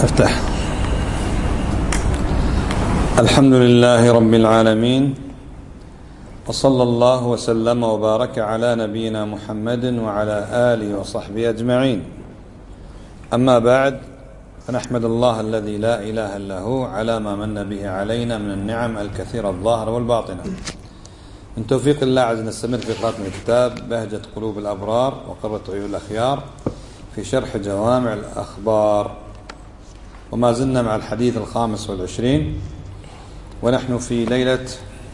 افتح. الحمد لله رب العالمين، وصلى الله وسلم وبارك على نبينا محمد وعلى آله وصحبه أجمعين. أما بعد، فنحمد الله الذي لا إله إلا هو على ما من به علينا من النعم الكثيرة الظاهرة والباطنة. من توفيق الله عز نستمر في قراءة الكتاب بهجة قلوب الأبرار وقرة عيون الأخيار في شرح جوامع الأخبار، وما زلنا مع الحديث 25، ونحن في ليلة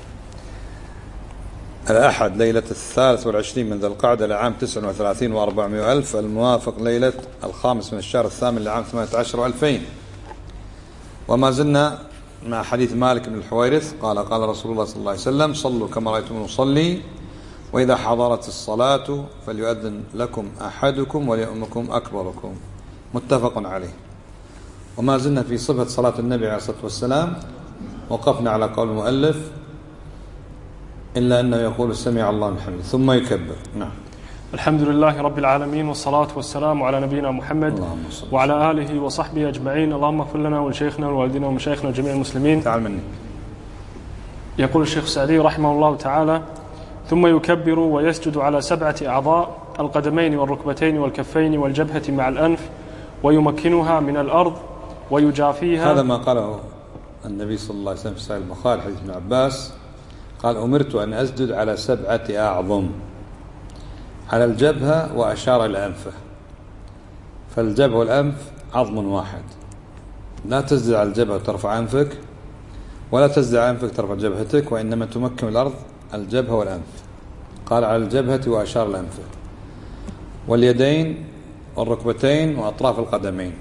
الأحد، ليلة 23 من ذي القعدة لعام 39 و400 ألف، الموافق ليلة 5 من الشهر الثامن لعام 18 و2000. وما زلنا مع حديث مالك بن الحويرث قال: قال رسول الله صلى الله عليه وسلم: صلوا كما رأيتم نصلي، وإذا حضرت الصلاة فليؤذن لكم أحدكم وليؤمكم أكبركم. متفق عليه. وما زلنا في صفة صلاة النبي عليه الصلاة والسلام، وقفنا على قول المؤلف: إلا أنه يقول سمع الله من حمده ثم يكبر. نعم. الحمد لله رب العالمين، والصلاة والسلام على نبينا محمد وعلى آله وصحبه أجمعين. اللهم اغفر لنا ولشيخنا ووالدنا ومشايخنا وجميع المسلمين. تعال مني. يقول الشيخ السعدي رحمه الله تعالى: ثم يكبر ويسجد على 7 أعضاء: القدمين والركبتين والكفين والجبهة مع الأنف، ويمكنها من الأرض ويجافيها. هذا ما قاله النبي صلى الله عليه وسلم في صحيح البخاري حديث ابن عباس، قال: أمرت أن أسجد على 7 أعظم، على الجبهة، وأشار إلى أنفه. فالجبهة والأنف عظم واحد، لا تسجد على الجبهة وترفع أنفك، ولا تسجد على أنفك ترفع جبهتك، وإنما تمكن الأرض الجبهة والأنف. قال: على الجبهة، وأشار إلى أنفه، واليدين والركبتين وأطراف القدمين.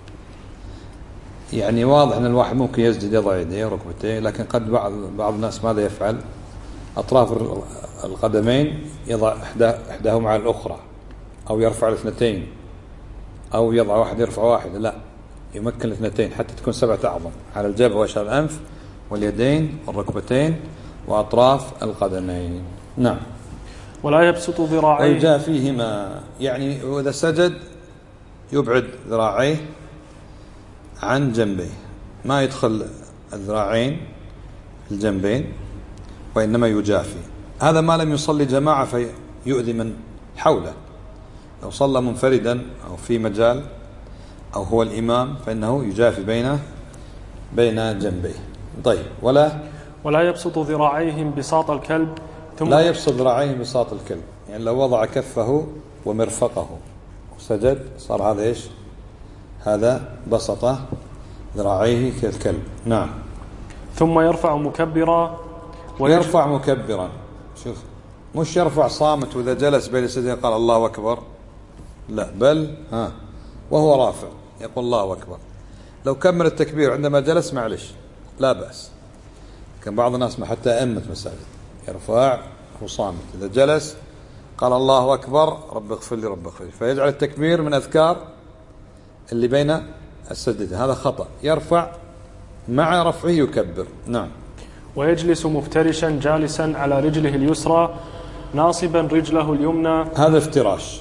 يعني واضح أن الواحد ممكن يسجد يضع يديه وركبتيه، لكن قد بعض الناس ماذا يفعل؟ أطراف القدمين يضع إحداهما على الأخرى، أو يرفع الاثنتين، أو يضع واحد يرفع واحد. لا، يمكن الاثنتين حتى تكون 7 أعظم، على الجبهة وأشار الأنف واليدين والركبتين وأطراف القدمين. نعم. ولا يبسط ذراعيه، ويجافيهما، يعني وإذا سجد يبعد ذراعيه عن جنبيه، ما يدخل الذراعين في الجنبين، وإنما يجافي. هذا ما لم يصلي جماعة فيؤذي من حوله. لو صلى منفردا أو في مجال أو هو الإمام فإنه يجافي بين جنبيه. طيب. ولا يبسط ذراعيه بساط الكلب. لا يبسط ذراعيه بساط الكلب، يعني لو وضع كفه ومرفقه وسجد صار هذا إيش؟ هذا بسط ذراعيه كالكلب. نعم. ثم يرفع مكبرا ويرفع مكبرا. شوف، مش يرفع صامت وإذا جلس بين السجدين قال الله أكبر، لا، بل وهو رافع يقول الله أكبر. لو كمل التكبير عندما جلس معلش لا بأس. كان بعض الناس حتى أئمة مساجد يرفع وصامت، إذا جلس قال الله أكبر رب اغفر لي رب اغفر لي، فيجعل التكبير من أذكار اللي بين السجدتين. هذا خطأ. يرفع مع رفعه يكبر. نعم. ويجلس مفترشا جالسا على رجله اليسرى ناصبا رجله اليمنى. هذا افتراش.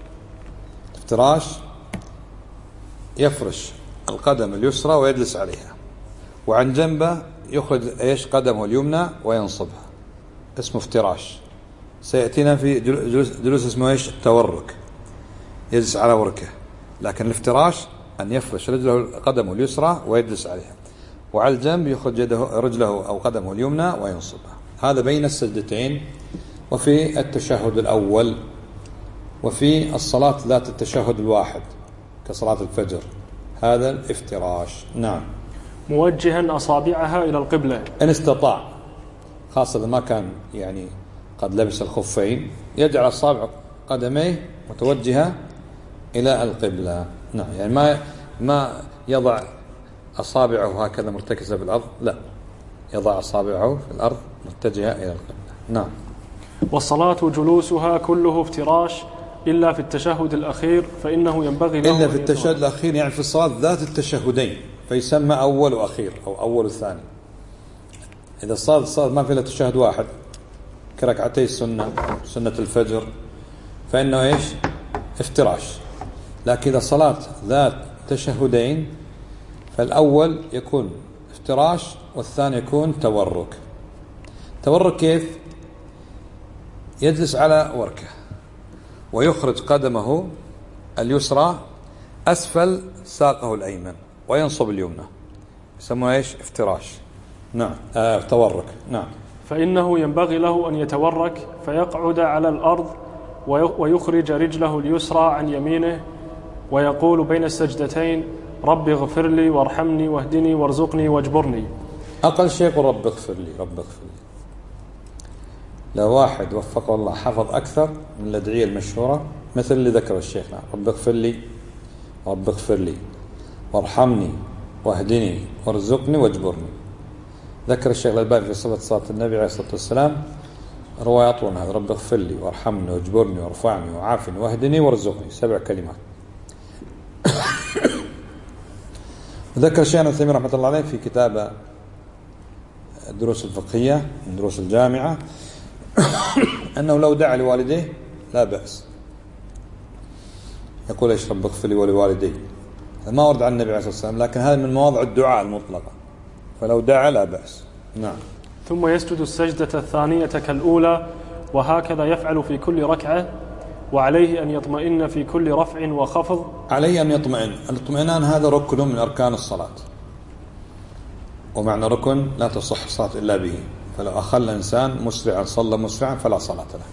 يفرش القدم اليسرى ويجلس عليها، وعن جنبه يخرج ايش؟ قدمه اليمنى وينصبها. اسمه افتراش. سيأتينا في جلوس اسمه ايش؟ التورك، يجلس على وركه. لكن الافتراش أن يفرش قدمه اليسرى ويجلس عليها، وعلى الجنب يخرج رجله أو قدمه اليمنى وينصبها. هذا بين السجدتين، وفي التشهد الأول، وفي الصلاة ذات التشهد الواحد كصلاة الفجر. هذا الافتراش. نعم. موجها أصابعها إلى القبلة إن استطاع، خاصة إذا ما كان يعني قد لبس الخفين، يجعل أصابع قدميه متوجهة إلى القبلة. نعم. يعني ما يضع أصابعه هكذا مرتكزة في الأرض، لا، يضع أصابعه في الأرض متجهة إلى القبلة. نعم. والصلاة جلوسها كله افتراش إلا في التشهد الأخير، فإنه ينبغي له إلا في التشهد الأخير، يعني في الصلاة ذات التشهدين، فيسمى أول وأخير أو أول وثاني. إذا الصلاة ما في إلا تشهد واحد كركعتي السنة، سنة الفجر، فإنه إيش؟ افتراش. لكن إذا صلاة ذات تشهدين فالأول يكون افتراش والثاني يكون تورك. تورك كيف؟ يجلس على وركة ويخرج قدمه اليسرى أسفل ساقه الأيمن وينصب اليمنى، يسمونه إيش؟ افتراش. نعم. تورك. نعم. فإنه ينبغي له أن يتورك فيقعد على الأرض ويخرج رجله اليسرى عن يمينه ويقول بين السجدتين رب اغفر لي وارحمني واهدني وارزقني واجبرني. أقل شيء يقول رب اغفر لي، رب اغفر لي. لو واحد وفقه الله حفظ أكثر من الأدعية المشهورة مثل اللي ذكر الشيخ، رب اغفر لي، رب اغفر لي وارحمني واهدني وارزقني واجبرني. ذكر الشيخ الألباني في صفة صلاة النبي عليه الصلاة والسلام رواية أطول من هذا، رب اغفر لي وارحمني واجبرني وارفعني وعافني واهدني وارزقني، 7 كلمات. ذكر الشيخ ابن تيمية رحمة الله عليه في كتاب الدروس الفقهية من دروس الجامعة أنه لو دعا لوالديه لا بأس. يقول ايش؟ رب اغفر لي ولوالدي. ما ورد عن النبي عليه الصلاة والسلام، لكن هذا من مواضع الدعاء المطلقة، فلو دعا لا بأس. نعم. ثم يسجد السجدة الثانية كالأولى، وهكذا يفعل في كل ركعة، وعليه أن يطمئن في كل رفع وخفض. عليه أن يطمئن. الاطمئنان هذا ركن من أركان الصلاة، ومعنى ركن لا تصح الصلاة إلا به، فلو أخل إنسان مسرعا صلى مسرعا فلا صلاة له.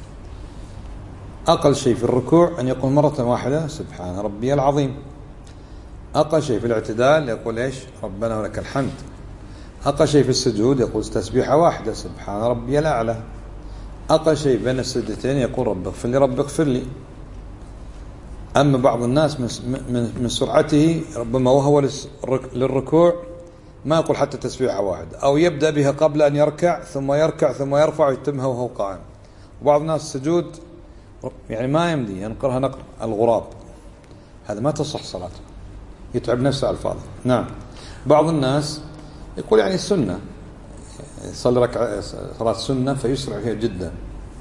أقل شيء في الركوع أن يقول مرة واحدة سبحان ربي العظيم. أقل شيء في الاعتدال يقول إيش؟ ربنا ولك الحمد. أقل شيء في السجود يقول تسبيحة واحدة سبحان ربي الأعلى. أقل شيء بين السجدتين يقول رب اغفر لي، رب اغفر لي. أما بعض الناس من سرعته ربما وهو للركوع ما يقول حتى تسبيحة واحدة، أو يبدأ بها قبل أن يركع ثم يرفع ويتمها وهو قائم. وبعض الناس السجود يعني ما يمدي ينقرها نقر الغراب، هذا ما تصح صلاته، يتعب نفسه على الفاضي. نعم. بعض الناس يقول يعني السنة يصلي ركعة صلاة سنة فيسرع فيها جدا.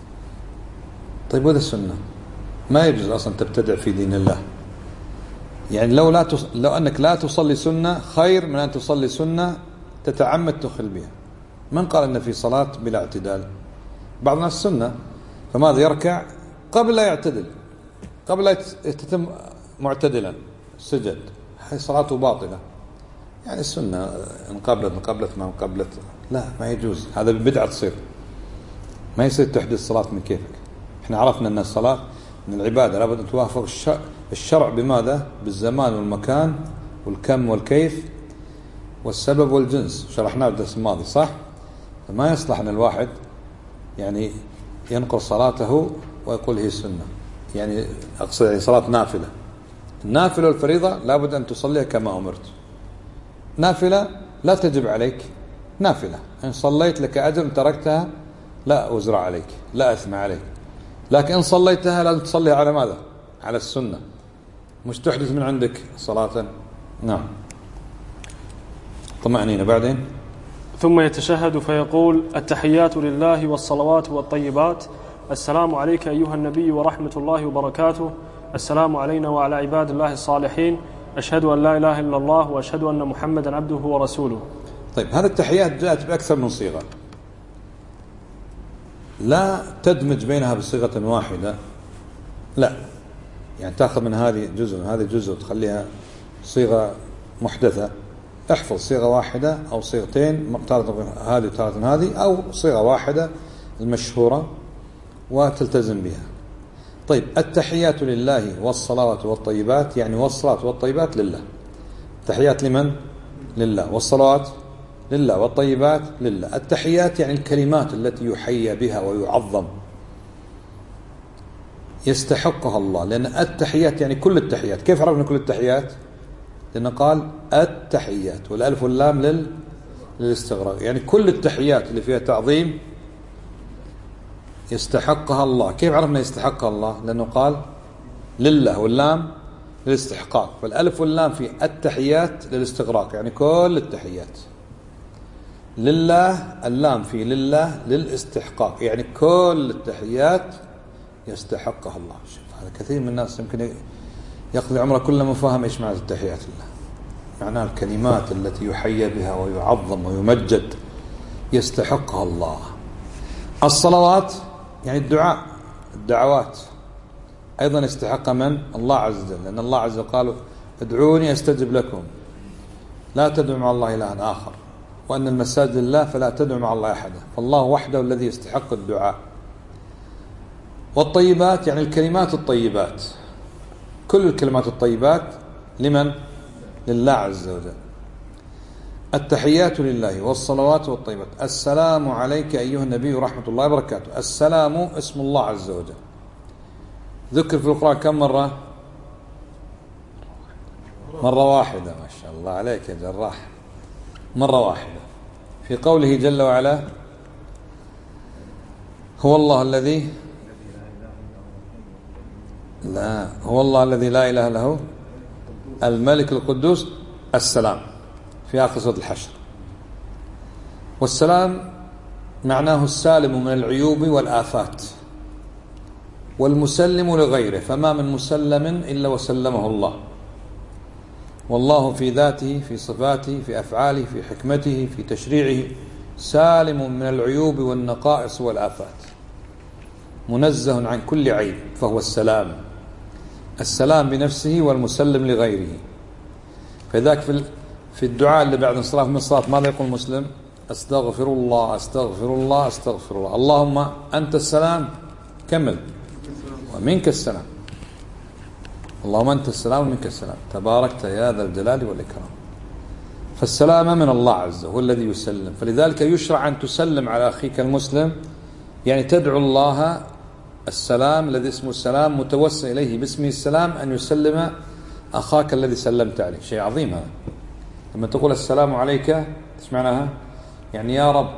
طيب وهذا السنة ما يجوز أصلا تبتدع في دين الله. يعني لو أنك لا تصلي سنة خير من أن تصلي سنة تتعمد تخل بها. من قال أن في صلاة بلا اعتدال؟ بعض الناس سنة فماذا يركع قبل لا يعتدل، قبل لا يتم معتدلا سجد، هذه صلاته باطلة. يعني السنة انقبلت ما انقبلت لا، ما يجوز، هذا بدعة تصير، ما يصير تحدث صلاة من كيفك. احنا عرفنا أن الصلاة من العبادة لابد أن توافق الشرع بماذا؟ بالزمان والمكان والكم والكيف والسبب والجنس، شرحناه الدرس الماضي صح؟ فما يصلح أن الواحد يعني ينقر صلاته ويقول هي سنة. يعني أقصد يعني صلاة نافلة، النافلة والفريضة لابد أن تصليها كما أمرت. نافلة لا تجب عليك، نافلة إن صليت لك أجر، إن تركتها لا وزر عليك، لا أثم عليك. لكن إن صليتها لازم تصليها على ماذا؟ على السنة، مش تحدث من عندك صلاة. نعم. طمأنينة. بعدين ثم يتشهد فيقول التحيات لله والصلوات والطيبات، السلام عليك أيها النبي ورحمة الله وبركاته، السلام علينا وعلى عباد الله الصالحين، أشهد أن لا إله إلا الله وأشهد أن محمدا عبده ورسوله. طيب هذه التحيات جاءت بأكثر من صيغة، لا تدمج بينها بصيغة واحدة، لا، يعني تأخذ من هذه جزء من هذه جزء وتخليها صيغة محدثة. احفظ صيغة واحدة أو صيغتين، تارة هذه وتارة هذه، أو صيغة واحدة المشهورة وتلتزم بها. طيب التحيات لله والصلوات والطيبات، يعني والصلاة والطيبات لله. التحيات لمن؟ لله. والصلوات لله والطيبات لله. التحيات يعني الكلمات التي يحيى بها ويعظم، يستحقها الله، لأن التحيات يعني كل التحيات. كيف عرفنا كل التحيات؟ لأنه قال التحيات والألف واللام للاستغراق، يعني كل التحيات اللي فيها تعظيم يستحقها الله. كيف عرفنا يستحقها الله؟ لأنه قال لله واللام للاستحقاق، فالألف واللام في التحيات للاستغراق، يعني كل التحيات. لله اللام في لله للاستحقاق، يعني كل التحيات يستحقها الله. شوف هذا كثير من الناس يمكن يقضي عمره كله ما فاهم ايش معنى التحيات لله. معناها الكلمات التي يحيى بها ويعظم ويمجد يستحقها الله. الصلوات يعني الدعوات أيضا يستحق من؟ الله عز وجل، لأن الله عز وجل قال ادعوني أستجب لكم، لا تدعوا مع الله إلها آخر، وأن المساجد لله فلا تدعوا مع الله أحدا، فالله وحده الذي يستحق الدعاء. والطيبات يعني الكلمات الطيبات، كل الكلمات الطيبات لمن؟ لله عز وجل. التحيات لله والصلوات والطيبات. السلام عليك أيها النبي ورحمة الله وبركاته. السلام اسم الله عز وجل، ذكر في القرآن كم مرة؟ مرة واحدة. ما شاء الله عليك يا جراح، مرة واحدة في قوله جل وعلا هو الله الذي لا إله إلا هو الملك القدوس السلام في آخر سورة الحشر. والسلام معناه السالم من العيوب والآفات والمسلم لغيره، فما من مسلم إلا وسلمه الله، والله في ذاته في صفاته في أفعاله في حكمته في تشريعه سالم من العيوب والنقائص والآفات، منزه عن كل عيب، فهو السلام بنفسه والمسلم لغيره. فذاك في الدعاء اللي بعد انصراف من الصلاة ماذا يقول المسلم؟ أستغفر الله أستغفر الله أستغفر الله، اللهم أنت السلام كمل ومنك السلام، اللهم أنت السلام ومنك السلام تباركت يا ذا الجلال والإكرام. فالسلام من الله عز وجل هو الذي يسلم، فلذلك يشرع أن تسلم على أخيك المسلم، يعني تدعو الله السلام الذي اسمه السلام متوسل إليه باسمه السلام أن يسلم أخاك الذي سلمت عليه. شيء عظيم هذا. لما تقول السلام عليك ايش معناها؟ يعني يا رب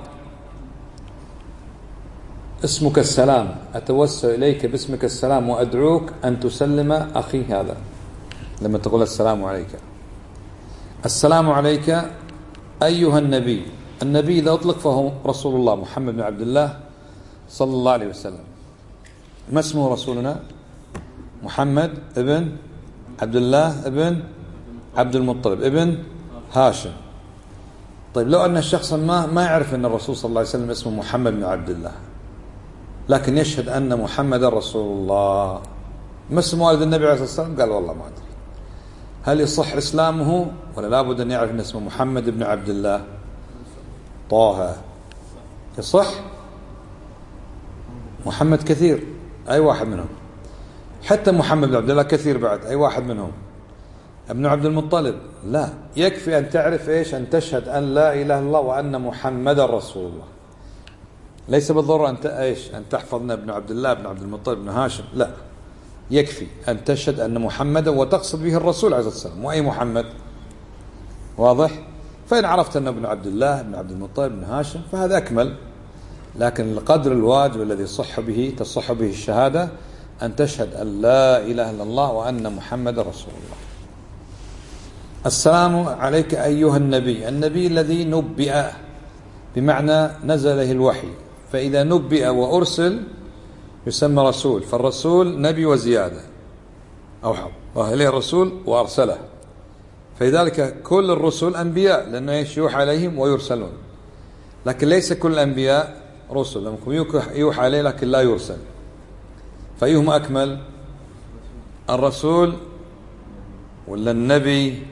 اسمك السلام، أتوسل إليك باسمك السلام وأدعوك أن تسلم أخي هذا. لما تقول السلام عليك، السلام عليك أيها النبي. النبي إذا أطلق فهو رسول الله محمد بن عبد الله صلى الله عليه وسلم. ما اسمه رسولنا؟ محمد ابن عبد الله ابن عبد المطلب ابن هاشم. طيب لو أن الشخص ما يعرف أن الرسول صلى الله عليه وسلم اسمه محمد بن عبد الله، لكن يشهد أن محمد رسول الله، ما اسم والد النبي عليه الصلاة والسلام؟ قال والله ما أدري. هل يصح إسلامه ولا لابد أن يعرف أن اسمه محمد بن عبد الله؟ طه يصح؟ محمد كثير، أي واحد منهم. حتى محمد بن عبد الله كثير بعد، أي واحد منهم. ابن عبد المطلب لا، يكفي أن تعرف إيش؟ أن تشهد أن لا إله إلا الله وأن محمد رسول الله. ليس بالضرورة أن إيش؟ أن تحفظ ابن عبد الله بن عبد المطلب بن هاشم، لا، يكفي أن تشهد أن محمدا وتقصد به الرسول عليه الصلاة والسلام. وأي محمد؟ واضح؟ فإن عرفت أن ابن عبد الله بن عبد المطلب بن هاشم فهذا أكمل، لكن القدر الواجب الذي تصح به الشهادة أن تشهد أن لا إله إلا الله وأن محمد رسول الله. السلام عليك أيها النبي. النبي الذي نبئ بمعنى نزل له الوحي، فإذا نبئ وأرسل يسمى رسول، فالرسول نبي وزيادة، أوحى الله إليه الرسول وأرسله، فلذلك كل الرسل أنبياء لأنه يوحى عليهم ويرسلون، لكن ليس كل الأنبياء رسل، لأنكم يوحى عليه لكن لا يرسل. فأيهم أكمل؟ الرسول ولا النبي؟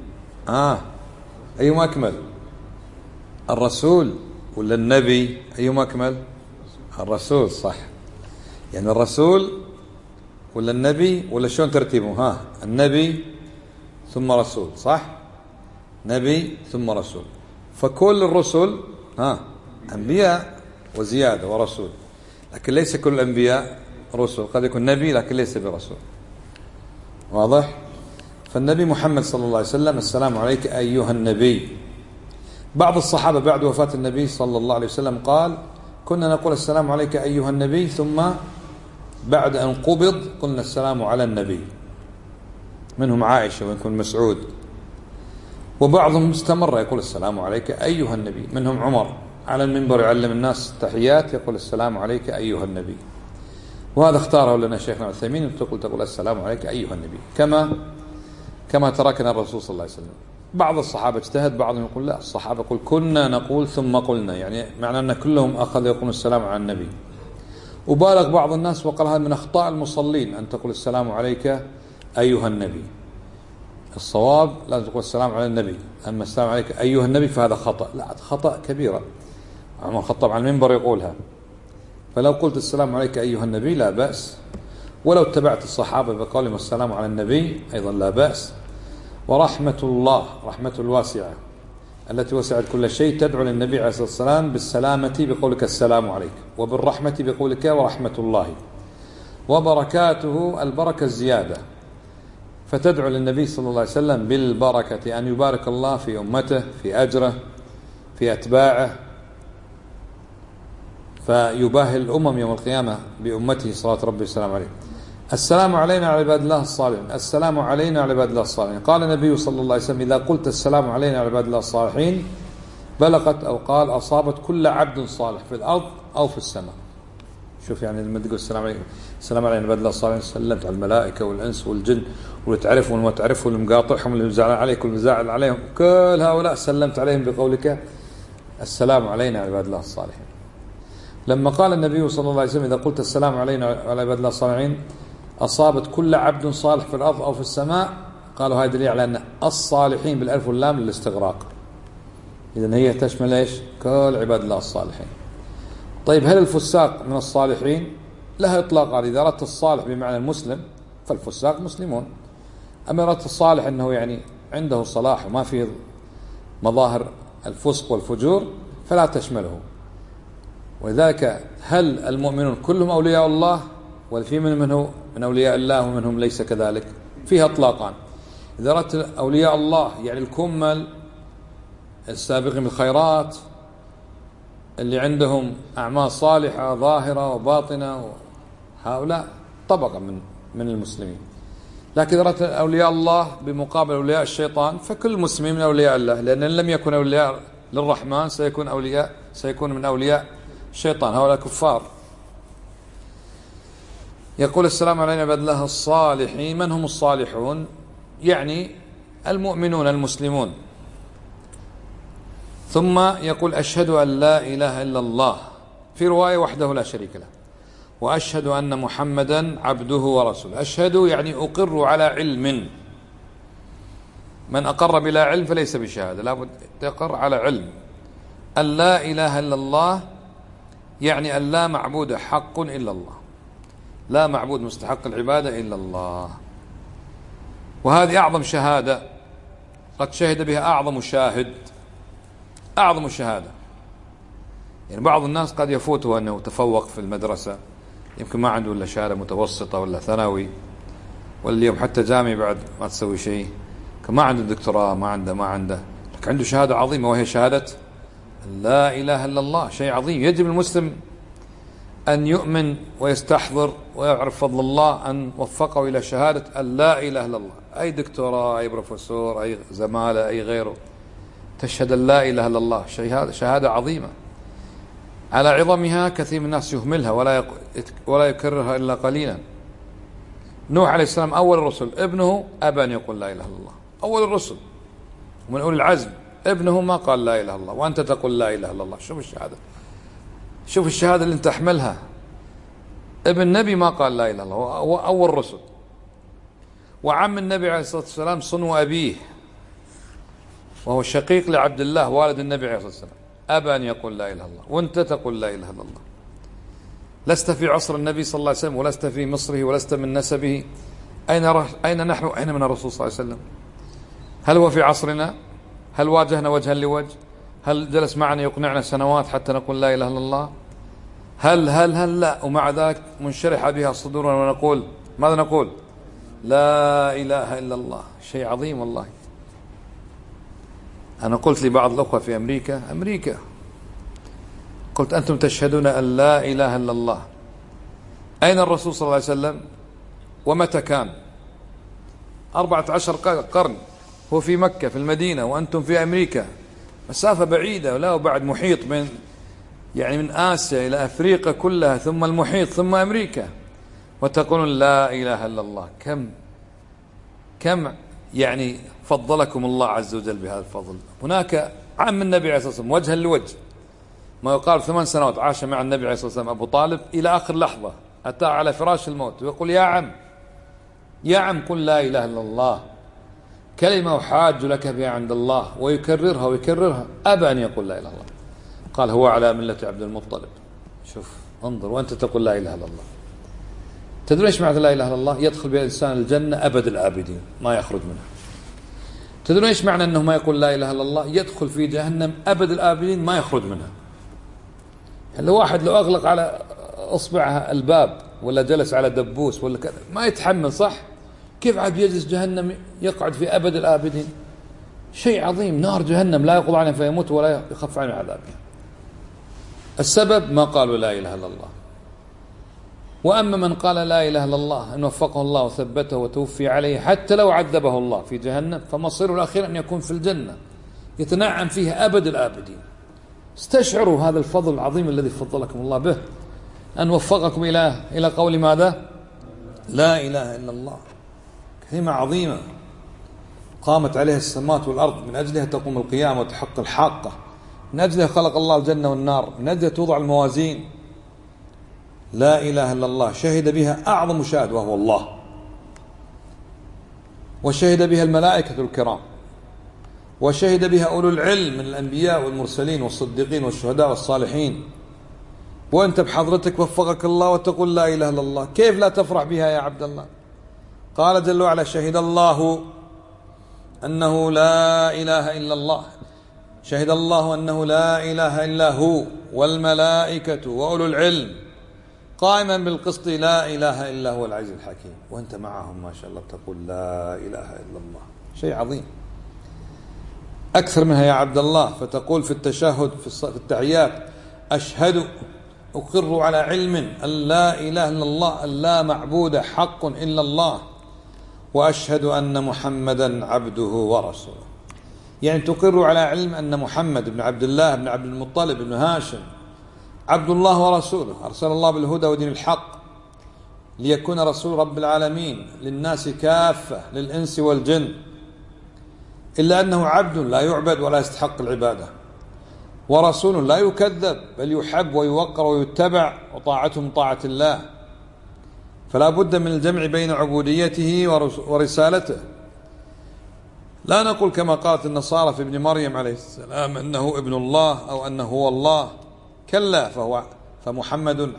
أيهم أكمل؟ الرسول ولا النبي؟ أيهم أكمل؟ الرسول، صح. يعني الرسول ولا النبي ولا شلون ترتيبه؟ النبي ثم رسول، صح؟ نبي ثم رسول. فكل الرسل أنبياء وزيادة ورسول، لكن ليس كل الأنبياء رسل، قد يكون نبي لكن ليس برسول. واضح؟ فالنبي محمد صلى الله عليه وسلم السلام عليك أيها النبي. بعض الصحابة بعد وفاة النبي صلى الله عليه وسلم قال كنا نقول السلام عليك أيها النبي، ثم بعد أن قبض قلنا السلام على النبي، منهم عائشة ويكون مسعود. وبعضهم استمر يقول السلام عليك أيها النبي، منهم عمر على المنبر يعلم الناس التحيات يقول السلام عليك أيها النبي. وهذا اختاره لنا شيخنا عثيمين، تقول السلام عليك أيها النبي كما تركنا الرسول صلى الله عليه وسلم. بعض الصحابة اجتهد، بعضهم يقول لا، الصحابة يقول كنا نقول ثم قلنا، يعني معنى أن كلهم أخذوا يقولون السلام على النبي. وبالغ بعض الناس وقال هذا من أخطاء المصلين أن تقول السلام عليك أيها النبي. الصواب لازم تقول السلام على النبي، أما السلام عليك أيها النبي فهذا خطأ، لا خطأ كبيرة. عمر الخطاب على المنبر يقولها. فلو قلت السلام عليك أيها النبي لا بأس، ولو اتبعت الصحابة بقولهم السلام على النبي أيضا لا بأس. ورحمة الله رحمة الواسعة التي وسعت كل شيء تدعو للنبي عليه الصلاة والسلام بالسلامة بقولك السلام عليك، وبالرحمة بقولك ورحمة الله، وبركاته البركة الزيادة، فتدعو للنبي صلى الله عليه وسلم بالبركة، أن يبارك الله في أمته، في أجره، في أتباعه، فيباهي الأمم يوم القيامة بأمته صلى ربي والسلام عليه. السلام علينا على عباد الله الصالحين، السلام علينا على عباد الله الصالحين. قال النبي صلى الله عليه وسلم إذا قلت السلام علينا على عباد الله الصالحين بلغت أو قال أصابت كل عبد صالح في الأرض أو في السماء. شوف يعني لما تقول السلام عليكم، السلام علينا عباد الله الصالحين، سلمت على الملائكة والإنس والجن واللي تعرفهم واللي ما تعرفهم، واللي مقاطعهم واللي مزعل عليك واللي مزعل عليهم، كل هؤلاء سلمت عليهم بقولك السلام علينا على عباد الله الصالحين. لما قال النبي صلى الله عليه وسلم إذا قلت السلام علينا على عباد الله الصالحين أصابت كل عبد صالح في الأرض أو في السماء، قالوا هذا دليل على أن الصالحين بالألف واللام للاستغراق، إذن هي تشمل إيش؟ كل عباد الله الصالحين. طيب هل الفساق من الصالحين؟ لها إطلاق على إذا أردت الصالح بمعنى المسلم فالفساق مسلمون، أما أردت الصالح أنه يعني عنده صلاح وما فيه مظاهر الفسق والفجور فلا تشمله. ولذلك هل المؤمنون كلهم أولياء الله ولا في منهم من أولياء الله ومنهم ليس كذلك؟ فيها اطلاقان. إذا أردت أولياء الله يعني الكمل السابقين بالخيرات اللي عندهم أعمال صالحة ظاهرة وباطنة، هؤلاء طبقة من المسلمين. لكن إذا أردت أولياء الله بمقابل أولياء الشيطان فكل مسلم من أولياء الله، لأن لم يكن أولياء للرحمن سيكون من أولياء الشيطان، هؤلاء كفار. يقول السلام علينا عباد الله الصالحين. من هم الصالحون؟ يعني المؤمنون المسلمون. ثم يقول أشهد أن لا إله إلا الله، في رواية وحده لا شريك له، وأشهد أن محمدا عبده ورسوله. أشهد يعني أقر على علم، من أقر بلا علم فليس بشهادة، لابد يقر على علم. أن لا إله إلا الله يعني أن لا معبود حق إلا الله، لا معبود مستحق العبادة إلا الله. وهذه أعظم شهادة قد شهد بها أعظم شاهد، أعظم شهادة. يعني بعض الناس قد يفوته أنه تفوق في المدرسة، يمكن ما عنده إلا شهادة متوسطة ولا ثانوي، واليوم حتى جامعي بعد ما تسوي شيء، ما عنده دكتوراه، ما عنده، لكن عنده شهادة عظيمة وهي شهادة لا إله إلا الله. شيء عظيم، يجب المسلم أن يؤمن ويستحضر ويعرف فضل الله أن وفقه إلى شهادة أن لا إله إلا الله. أي دكتوراه، أي بروفيسور، أي زمالة، أي غيره، تشهد أن لا إله إلا الله، شهادة عظيمة. على عظمها كثير من الناس يهملها ولا يكررها إلا قليلا. نوح عليه السلام أول الرسل، ابنه أبى أن يقول لا إله إلا الله، أول الرسل ومن أولي العزم، ابنه ما قال لا إله إلا الله، وأنت تقول لا إله إلا الله. شوف الشهادة، شوف الشهادة اللي أنت تحملها. ابن النبي ما قال لا إله إلا الله، هو أول الرسل. وعم النبي عليه الصلاة والسلام صنو أبيه، وهو شقيق لعبد الله والد النبي عليه الصلاة والسلام، أبى أن يقول لا إله إلا الله، وأنت تقول لا إله إلا الله. لست في عصر النبي صلى الله عليه وسلم، ولست في مصره، ولست من نسبه. أين نحن؟ أين من الرسول صلى الله عليه وسلم؟ هل هو في عصرنا؟ هل واجهنا وجها لوجه؟ هل جلس معنا يقنعنا سنوات حتى نقول لا إله إلا الله؟ هل لا، ومع ذلك منشرح بها صدورنا ونقول ماذا نقول؟ لا إله إلا الله. شيء عظيم والله. أنا قلت لبعض الأخوة في أمريكا قلت أنتم تشهدون أن لا إله إلا الله، أين الرسول صلى الله عليه وسلم ومتى كان؟ 14 قرن هو في مكة في المدينة، وأنتم في أمريكا، مسافة بعيدة، ولا بعد محيط من آسيا إلى أفريقيا كلها، ثم المحيط، ثم أمريكا، وتقولون لا إله إلا الله. كم يعني فضلكم الله عز وجل بهذا الفضل. هناك عم النبي عليه الصلاة والسلام وجها لوجه، ما يقال 8 سنوات عاش مع النبي عليه الصلاة والسلام أبو طالب إلى آخر لحظة، أتى على فراش الموت ويقول يا عم يا عم قل لا إله إلا الله كلمة أحاج لك بها عند الله، ويكررها ويكررها، أبى أن يقول لا إله إلا الله. قال هو على ملة عبد المطلب. شوف انظر، وأنت تقول لا إله إلا الله. تدرون ايش معنى لا إله إلا الله؟ يدخل بها الإنسان الجنة أبد الآبدين ما يخرج منها. تدرون ايش معنى أنه ما يقول لا إله إلا الله؟ يدخل في جهنم أبد الآبدين ما يخرج منها. يعني واحد لو أغلق على أصبعها الباب ولا جلس على دبوس ولا كذا ما يتحمل، صح؟ كيف عاد يجلس جهنم يقعد في أبد الآبدين؟ شيء عظيم، نار جهنم لا يقضى عنه فيموت ولا يخف عنه عذابها. السبب ما قالوا لا إله إلا الله. وأما من قال لا إله إلا الله أن وفقه الله وثبته وتوفي عليه حتى لو عذبه الله في جهنم فمصيره الأخير أن يكون في الجنة يتنعم فيها أبد الآبدين. استشعروا هذا الفضل العظيم الذي فضلكم الله به، أن وفقكم إلى قول ماذا؟ لا إله إلا الله. كلمة عظيمة قامت عليها السماوات والأرض، من أجلها تقوم القيامة وتحق الحاقة، من أجلها خلق الله الجنة والنار، من أجلها توضع الموازين. لا إله إلا الله شهد بها أعظم شاهد وهو الله، وشهد بها الملائكة الكرام، وشهد بها أولو العلم من الأنبياء والمرسلين والصديقين والشهداء والصالحين. وأنت بحضرتك وفقك الله وتقول لا إله إلا الله، كيف لا تفرح بها يا عبد الله؟ قال جل وعلا شهد الله أنه لا إله إلا الله، شهد الله أنه لا إله إلا هو والملائكة وأولو العلم قائما بالقسط لا إله إلا هو العزيز الحكيم. وأنت معهم ما شاء الله تقول لا إله إلا الله، شيء عظيم. أكثر منها يا عبد الله، فتقول في التشهد في التحيات أشهد أقر على علم أن لا إله إلا الله أن لا معبود حق إلا الله، وأشهد أن محمدا عبده ورسوله. يعني تقر على علم أن محمد بن عبد الله بن عبد المطلب بن هاشم عبد الله ورسوله، أرسل الله بالهدى ودين الحق ليكون رسول رب العالمين للناس كافة للإنس والجن، إلا أنه عبد لا يعبد ولا يستحق العبادة، ورسول لا يكذب بل يحب ويوقر ويتبع، وطاعته من طاعة الله. فلا بد من الجمع بين عبوديته ورسالته. لا نقول كما قالت النصارى في ابن مريم عليه السلام أنه ابن الله أو أنه هو الله، كلا، فمحمد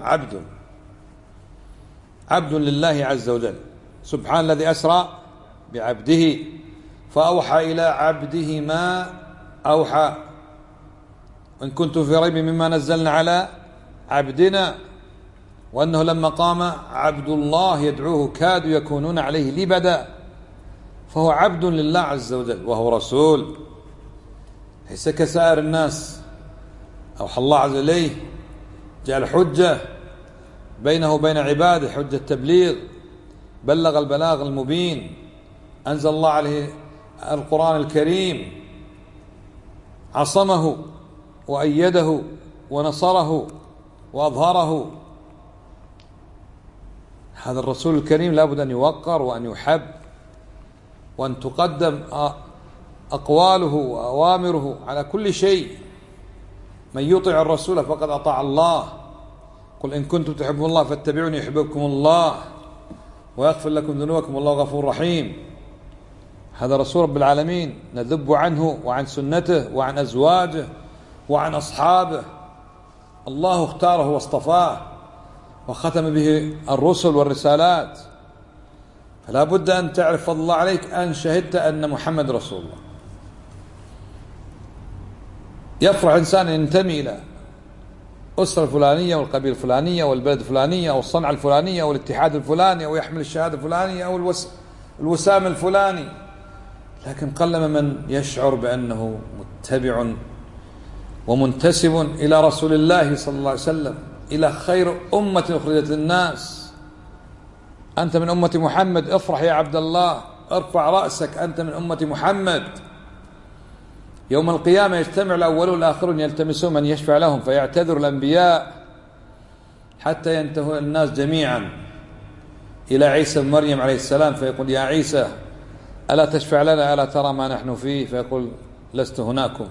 عبد لله عز وجل. سبحان الذي أسرى بعبده فأوحى إلى عبده ما أوحى، إن كنتم في ريب مما نزلنا على عبدنا، وأنه لما قام عبد الله يدعوه كادوا يكونون عليه لبدا. فهو عبد لله عز وجل وهو رسول، ليس كسائر الناس. أوحى الله عز وجل إليه، جعل حجة بينه وبين عباده، حجة تبليغ، بلغ البلاغ المبين، أنزل الله عليه القرآن الكريم، عصمه وأيده ونصره وأظهره. هذا الرسول الكريم لابد أن يوقر وأن يحب، وأن تقدم أقواله وأوامره على كل شيء. من يطع الرسول فقد أطاع الله. قل إن كنتم تحبون الله فاتبعوني يحببكم الله ويغفر لكم ذنوبكم والله غفور رحيم. هذا رسول رب العالمين نذب عنه وعن سنته وعن أزواجه وعن أصحابه. الله اختاره واصطفاه وختم به الرسل والرسالات. فلا بد أن تعرف فضل الله عليك أن شهدت أن محمد رسول الله. يفرح إنسان أن ينتمي إلى أسرة الفلانية والقبيلة الفلانية والبلد الفلانية أو الصنعة الفلانية أو الاتحاد الفلاني أو يحمل الشهادة الفلانية أو الوسام الفلاني، لكن قلما من يشعر بأنه متبع ومنتسب إلى رسول الله صلى الله عليه وسلم، إلى خير أمة أخرجت للناس. أنت من أمة محمد، افرح يا عبد الله، ارفع رأسك، أنت من أمة محمد. يوم القيامة يجتمع الأولون والآخرون يلتمسون من يشفع لهم، فيعتذر الأنبياء حتى ينتهي الناس جميعا إلى عيسى بن مريم عليه السلام، فيقول يا عيسى ألا تشفع لنا ألا ترى ما نحن فيه؟ فيقول لست هناكم.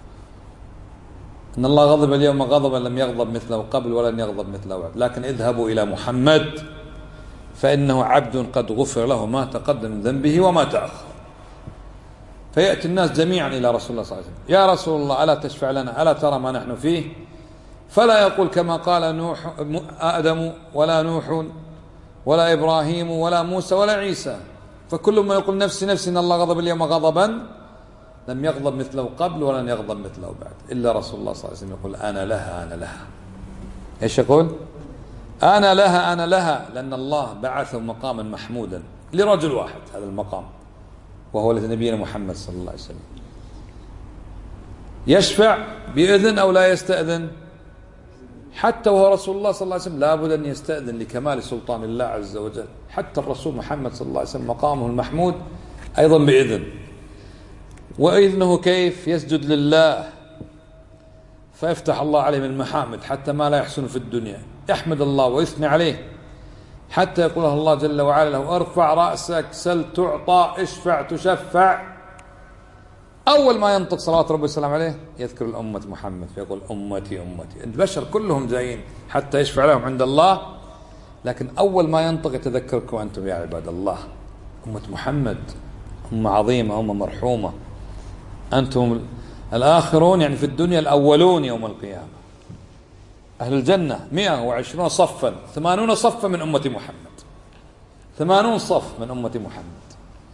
إن الله غضب اليوم غضبا لم يغضب مثله قبل ولن يغضب مثله بعد، لكن اذهبوا إلى محمد فإنه عبد قد غفر له ما تقدم من ذنبه وما تأخر. فيأتي الناس جميعا إلى رسول الله صلى الله عليه وسلم: يا رسول الله ألا تشفع لنا ألا ترى ما نحن فيه؟ فلا يقول كما قال نوح آدم ولا نوح ولا إبراهيم ولا موسى ولا عيسى، فكل ما يقول نفسي نفسي إن الله غضب اليوم غضبا لم يغضب مثله قبل ولن يغضب مثله بعد، إلا رسول الله صلى الله عليه وسلم يقول أنا لها أنا لها. إيش يقول؟ أنا لها أنا لها، لأن الله بعثه مقاما محمودا لرجل واحد، هذا المقام وهو نبينا محمد صلى الله عليه وسلم. يشفع بإذن أو لا يستأذن؟ حتى وهو رسول الله صلى الله عليه وسلم لابد أن يستأذن لكمال سلطان الله عز وجل. حتى الرسول محمد صلى الله عليه وسلم مقامه المحمود أيضا بإذن. وإذنه كيف؟ يسجد لله فيفتح الله عليه من المحامد حتى ما لا يحسن في الدنيا، يحمد الله ويثني عليه حتى يقول الله جل وعلا له: ارفع رأسك سل تعطى اشفع تشفع. أول ما ينطق صلوات ربي والسلام عليه يذكر الأمة محمد فيقول: أمتي أمتي. البشر كلهم جايين حتى يشفع لهم عند الله، لكن أول ما ينطق يتذكركم أنتم يا عباد الله، أمة محمد، أمة عظيمة، أمة مرحومة، أنتم الآخرون يعني في الدنيا الأولون يوم القيامة. أهل الجنة 120 صفا، 80 صفا من أمة محمد، 80 صف من أمة محمد.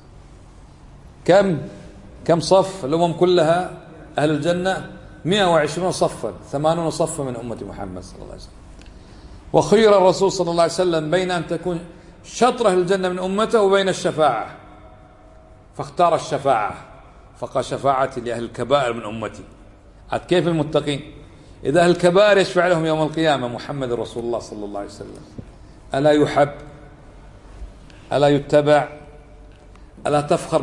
كم صف الأمم كلها؟ أهل الجنة 120 صفا، 80 صفا من أمة محمد صلى الله عليه وسلم. وخير الرسول صلى الله عليه وسلم بين أن تكون شطر أهل الجنة من أمته وبين الشفاعة، فاختار الشفاعة فقال: شفاعتي لأهل الكبائر من أمتي. عاد كيف المتقين؟ إذا أهل الكبائر يشفع لهم يوم القيامة محمد رسول الله صلى الله عليه وسلم، ألا يحب؟ ألا يتبع؟ ألا تفخر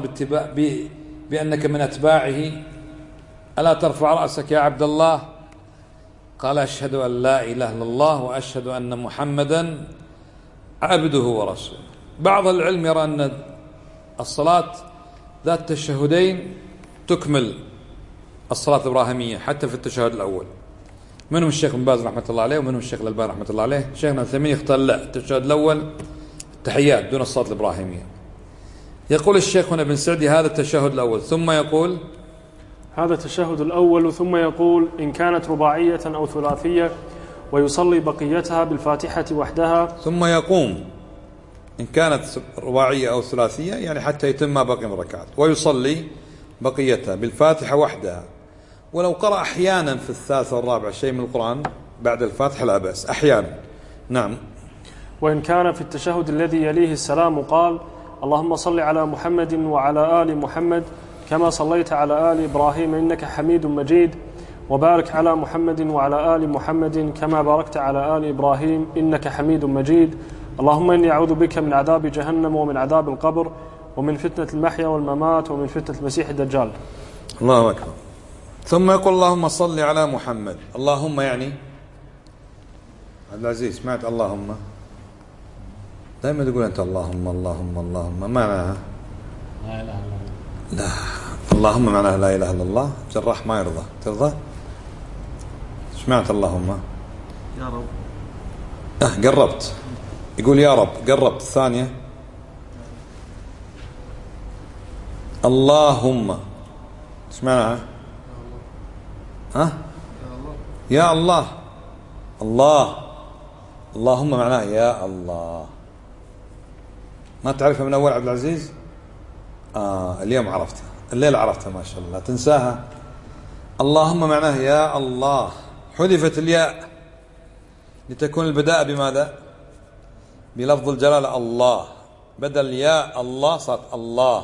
بأنك من أتباعه؟ ألا ترفع رأسك يا عبد الله؟ قال: أشهد أن لا إله إلا الله وأشهد أن محمدا عبده ورسوله. بعض العلم يرى أن الصلاة ذات التشهدين تكمل الصلاة الإبراهيمية حتى في التشهد الأول. منهم الشيخ بن باز رحمة الله عليه ومنهم الشيخ الألباني رحمة الله عليه. شيخنا الثمين يختار لا، التشهد الأول التحيات دون الصلاة الإبراهيمية. يقول الشيخ هنا بن سعدي: هذا التشهد الأول، ثم يقول: هذا التشهد الأول، ثم يقول: إن كانت رباعية أو ثلاثية، ويصلي بقيتها بالفاتحة وحدها. ثم يقوم إن كانت رباعية أو ثلاثية يعني حتى يتم ما بقي من ركعات، ويصلي بقيتها بالفاتحة وحدها، ولو قرأ أحيانا في الثالثة والرابعة شيء من القرآن بعد الفاتحة لا بأس أحيانا. نعم. وإن كان في التشهد الذي يليه السلام قال: اللهم صل على محمد وعلى آل محمد كما صليت على آل إبراهيم إنك حميد مجيد، وبارك على محمد وعلى آل محمد كما باركت على آل إبراهيم إنك حميد مجيد. اللهم إني أعوذ بك من عذاب جهنم ومن عذاب القبر ومن فتنة المحيا والممات ومن فتنة المسيح الدجال. الله أكبر. ثم يقول: اللهم صل على محمد. اللهم يعني عبد العزيز سمعت اللهم؟ دائما تقول أنت اللهم اللهم اللهم، ما معناها؟ لا إله إلا لا، الله. اللهم معناها لا إله إلا الله. جراح ما يرضى. ترضى؟ سمعت اللهم؟ يا رب. قربت. يقول يا رب. قربت. الثانية اللهم اسمعها. يا الله. الله. اللهم معناه يا الله. ما تعرفها من أول عبد العزيز؟ اليوم عرفتها، الليلة عرفتها ما شاء الله، لا تنساها. اللهم معناه يا الله، حذفت الياء لتكون البداء بماذا؟ بلفظ الجلالة الله، بدل يا الله صارت الله.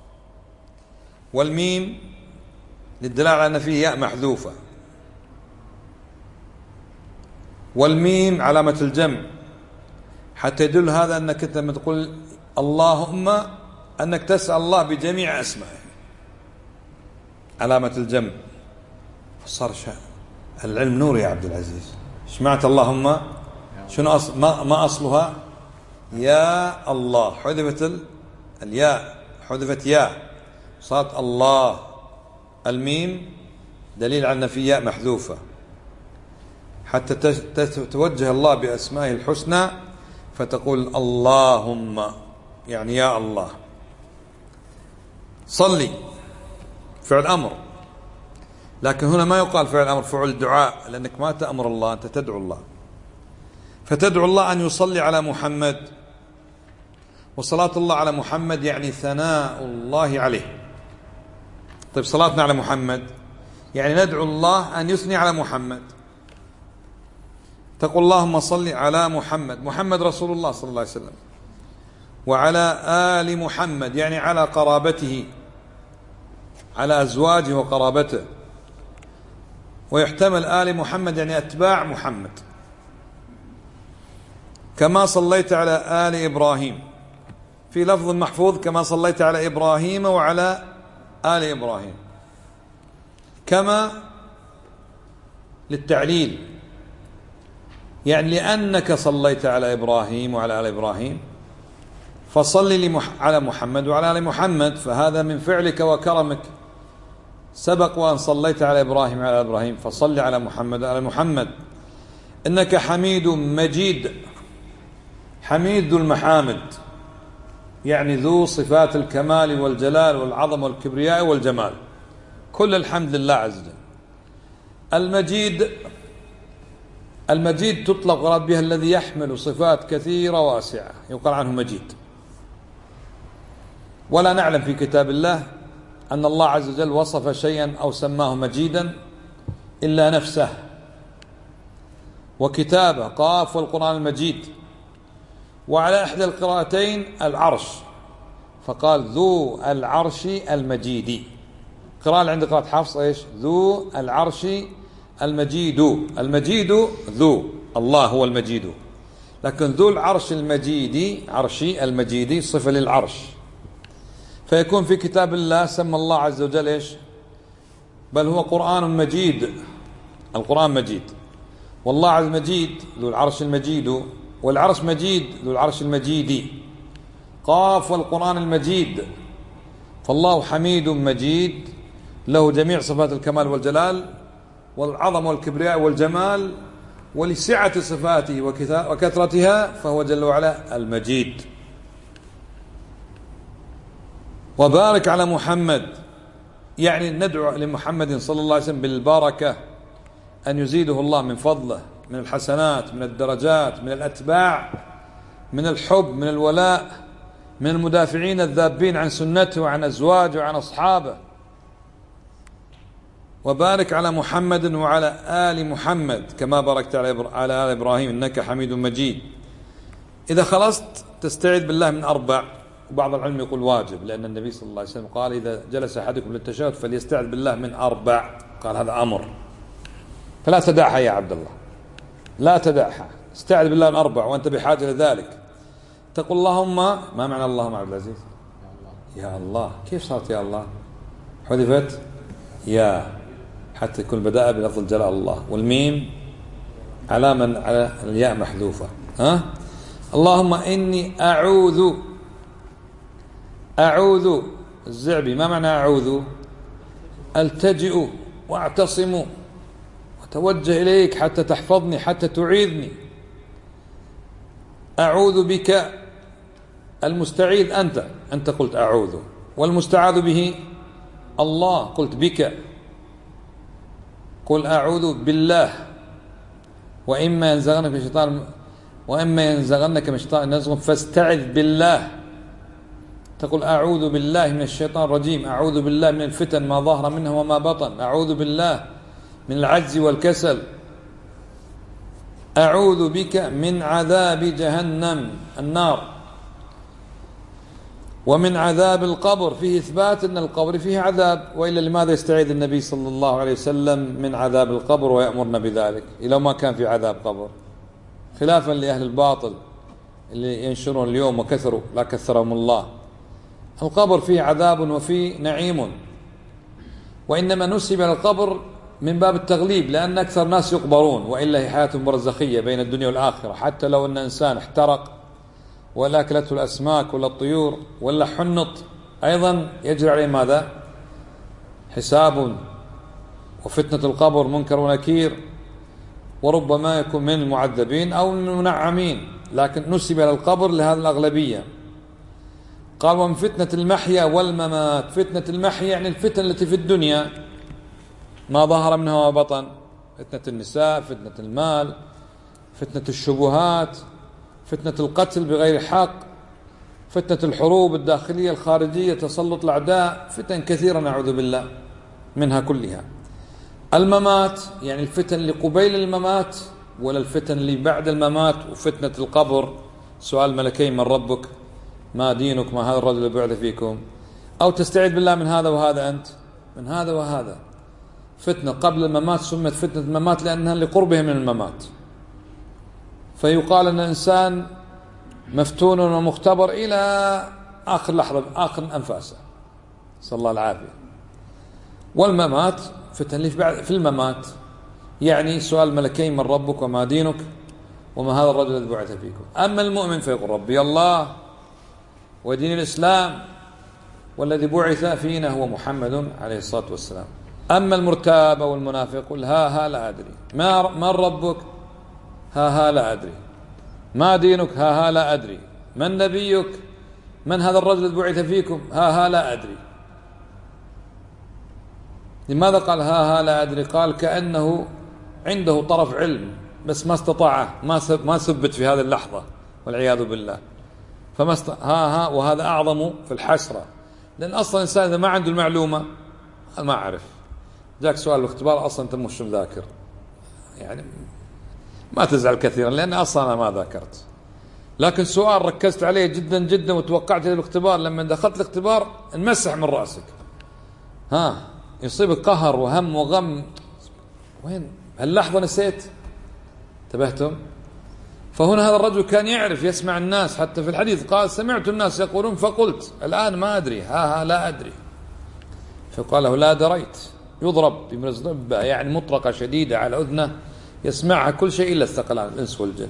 والميم للدلالة على أن فيه ياء محذوفة، والميم علامة الجمع حتى يدل هذا أنك أنت لما تقول اللهم أنك تسأل الله بجميع أسمائه، علامة الجمع. فصار العلم نور يا عبد العزيز. سمعت اللهم؟ شنو ما أصلها؟ يا الله، حذفت الياء، حذفت ياء صارت الله. الميم دليل على أن في ياء محذوفة حتى توجه الله بأسمائه الحسنى، فتقول اللهم يعني يا الله. صلي فعل أمر، لكن هنا ما يقال فعل أمر، فعل دعاء، لأنك ما تأمر الله، أنت تدعو الله. فتدعو الله أن يصلي على محمد، وصلاة الله على محمد يعني ثناء الله عليه. طيب صلاتنا على محمد يعني ندعو الله أن يثني على محمد. تقول اللهم صل على محمد، محمد رسول الله صلى الله عليه وسلم، وعلى آل محمد يعني على قرابته، على أزواجه وقرابته. ويحتمل آل محمد يعني أتباع محمد، كما صليت على آل إبراهيم. في لفظ محفوظ كما صليت على إبراهيم وعلى آل إبراهيم، كما للتعليل يعني لأنك صليت على إبراهيم وعلى آل إبراهيم فصل على محمد وعلى آل محمد، فهذا من فعلك وكرمك. سبق وأن صليت على إبراهيم وعلى آل إبراهيم فصل على محمد وعلى محمد. إنك حميد مجيد، حميد ذو المحامد يعني ذو صفات الكمال والجلال والعظمة والكبرياء والجمال، كل الحمد لله عز وجل. المجيد تطلق مراد بها الذي يحمل صفات كثيرة واسعة، يقال عنه مجيد. ولا نعلم في كتاب الله أن الله عز وجل وصف شيئا أو سماه مجيدا إلا نفسه وكتابه، قاف والقرآن المجيد. وعلى إحدى القراءتين العرش، فقال ذو العرش المجيد. قراءة عند قراءة حفص إيش؟ ذو العرش المجيد. المجيد ذو، الله هو المجيد، لكن ذو العرش المجيد، عرشي المجيد صفة للعرش. فيكون في كتاب الله سمى الله عز وجل إيش؟ بل هو قرآن مجيد، القرآن مجيد، والله عز مجيد ذو العرش المجيد، والعرش مجيد ذو العرش المجيد. قاف والقرآن المجيد، فالله حميد مجيد له جميع صفات الكمال والجلال والعظمة والكبرياء والجمال، ولسعة صفاته وكثرتها فهو جل وعلا المجيد. وبارك على محمد يعني ندعو لمحمد صلى الله عليه وسلم بالبركة، أن يزيده الله من فضله، من الحسنات، من الدرجات، من الأتباع، من الحب، من الولاء، من المدافعين الذابين عن سنته وعن أزواجه وعن أصحابه. وبارك على محمد وعلى آل محمد كما باركت على آل إبراهيم إنك حميد مجيد. إذا خلصت تستعيذ بالله من أربع، وبعض العلم يقول واجب، لأن النبي صلى الله عليه وسلم قال إذا جلس أحدكم للتشهد فليستعذ بالله من أربع، قال هذا أمر، فلا تدعها يا عبد الله، لا تدعها، استعذ بالله من أربع وأنت بحاجة لذلك. تقول اللهم، ما معنى اللهم عبد العزيز؟ يا الله. كيف صارت يا الله؟ حذفت يا حتى يكون بدأ بلفظ الجلال الله، والميم علامة على الياء محذوفة. اللهم إني أعوذ الزعبي، ما معنى أعوذ؟ ألتجئ وأعتصم وتوجه إليك حتى تحفظني، حتى تعيذني. أعوذ بك، المستعيذ أنت قلت أعوذ، والمستعاذ به الله قلت بك. قل أعوذ بالله، وإما ينزغنك من الشيطان نزغ فاستعذ بالله. تقول أعوذ بالله من الشيطان الرجيم، أعوذ بالله من الفتن ما ظهر منها وما بطن، أعوذ بالله من العجز والكسل، أعوذ بك من عذاب جهنم النار، ومن عذاب القبر. فيه إثبات أن القبر فيه عذاب، وإلا لماذا يستعيذ النبي صلى الله عليه وسلم من عذاب القبر ويأمرنا بذلك إذا ما كان في عذاب قبر؟ خلافا لأهل الباطل اللي ينشرون اليوم وكثروا، لا كثرهم الله. القبر فيه عذاب وفيه نعيم، وإنما نسب القبر من باب التغليب، لأن أكثر الناس يقبرون، وإلا هي حياة برزخية بين الدنيا والآخرة. حتى لو أن إنسان احترق ولا أكلته الأسماك ولا الطيور ولا حنط أيضا يجري عليه ماذا؟ حساب وفتنة القبر منكر ونكير، وربما يكون من المعذبين أو المنعمين، لكن نسب إلى القبر لهذه الأغلبية. قال ومن فتنة المحيا والممات. فتنة المحيا يعني الفتن التي في الدنيا ما ظهر منها وما بطن، فتنة النساء، فتنة المال، فتنة الشبهات، فتنة القتل بغير حق، فتنة الحروب الداخلية الخارجية، تسلط الأعداء، فتن كثيرة نعوذ بالله منها كلها. الممات يعني الفتن اللي قبيل الممات ولا الفتن اللي بعد الممات، وفتنة القبر سؤال ملكين من ربك، ما دينك، ما هذا الرجل اللي بعث فيكم، أو تستعيذ بالله من هذا وهذا، أنت من هذا وهذا. فتنة قبل الممات سمت فتنة الممات لأنها لقربه من الممات، فيقال أن الإنسان مفتون ومختبر إلى آخر لحظة، آخر أنفاسه، صلى الله العافية. والممات فتن لي في الممات، يعني سؤال ملكين من ربك وما دينك وما هذا الرجل الذي بعث فيكم. أما المؤمن فيقول ربي الله ودين الإسلام والذي بعث فينا هو محمد عليه الصلاة والسلام. أما المرتاب أو المنافق يقول ها لا أدري، ما ربك، ها لا أدري، ما دينك، ها لا أدري، من نبيك، من هذا الرجل الذي بعث فيكم، ها لا أدري. لماذا قال ها لا أدري؟ قال كأنه عنده طرف علم بس ما استطاعه، ما ثبت في هذه اللحظة والعياذ بالله، فما ها وهذا أعظم في الحسرة، لأن أصلا الإنسان إذا ما عنده المعلومة ما أعرف، جاك سؤال الاختبار أصلا أنت مش ذاكر، يعني ما تزعل كثيرا لأن أصلا أنا ما ذاكرت، لكن سؤال ركزت عليه جدا جدا وتوقعت الاختبار، لما دخلت الاختبار انمسح من رأسك، يصيبك قهر وهم وغم، وين هاللحظة نسيت، انتبهتم؟ فهنا هذا الرجل كان يعرف يسمع الناس، حتى في الحديث قال سمعت الناس يقولون فقلت الآن ما أدري، ها لا أدري، فقال له لا دريت، يضرب بمرزبة يعني مطرقة شديدة على أذنه يسمعها كل شيء إلا الثقلان الإنس والجن،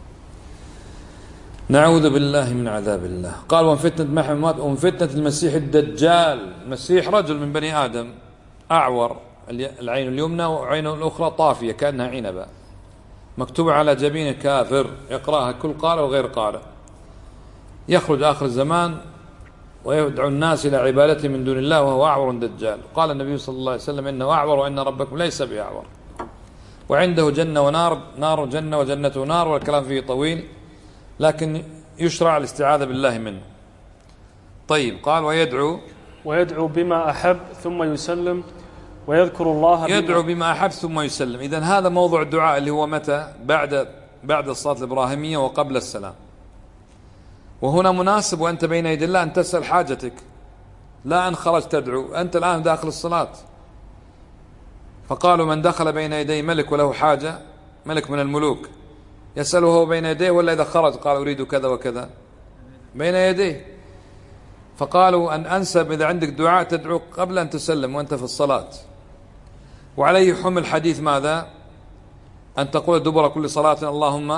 نعوذ بالله من عذاب الله. قال ومن فتنة محمد ومن فتنة المسيح الدجال. المسيح رجل من بني آدم أعور، العين اليمنى وعينه الأخرى طافية كأنها عنبة، مكتوب على جبينه كافر، يقرأها كل قارئ وغير قارئ، يخرج آخر الزمان ويدعو الناس إلى عبادته من دون الله وهو أعور دجال. قال النبي صلى الله عليه وسلم إنه أعور وإن ربكم ليس بأعور، وعنده جنة ونار، نار جنة وجنته نار، والكلام فيه طويل لكن يشرع الاستعاذة بالله منه. طيب قال ويدعو بما أحب ثم يسلم ويذكر الله يدعو بما أحب ثم يسلم. إذن هذا موضوع الدعاء اللي هو متى؟ بعد الصلاة الإبراهيمية وقبل السلام. وهنا مناسب وأنت بين يدي الله أن تسأل حاجتك، لا أن خرجت تدعو، أنت الآن داخل الصلاة. فقالوا من دخل بين يدي ملك وله حاجة، ملك من الملوك، يسأله هو بين يديه ولا إذا خرج قال أريد كذا وكذا؟ بين يديه. فقالوا أن أنسب إذا عندك دعاء تدعو قبل أن تسلم وأنت في الصلاة. وعليه حمل حديث ماذا؟ أن تقول دبر كل صلاة اللهم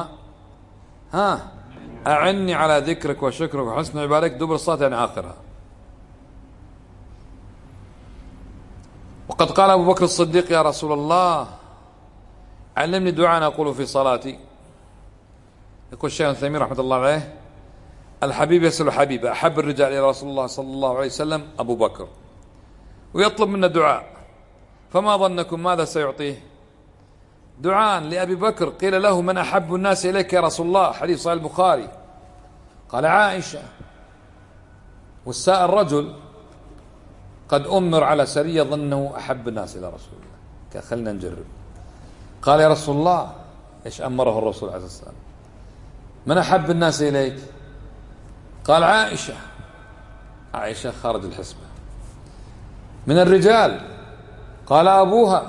أعني على ذكرك وشكرك وحسن عبادتك، دبر الصلاة يعني آخرها. وقد قال أبو بكر الصديق يا رسول الله علمني دعاء أقول في صلاتي. يقول الشيخ الثيمين رحمة الله عليه الحبيب يسأل حبيبه، أحب الرجال إلى رسول الله صلى الله عليه وسلم أبو بكر، ويطلب منا دعاء، فما ظنكم ماذا سيعطيه؟ دعاء لأبي بكر. قيل له من أحب الناس إليك يا رسول الله؟ حديث صحيح البخاري. قال عائشة. والسائل رجل قد أمر على سرية ظنه أحب الناس إلى رسول الله، خلنا نجرب. قال يا رسول الله، إيش أمره الرسول عليه الصلاة والسلام؟ من أحب الناس إليك؟ قال عائشة. عائشة خارج الحسبة. من الرجال؟ قال أبوها.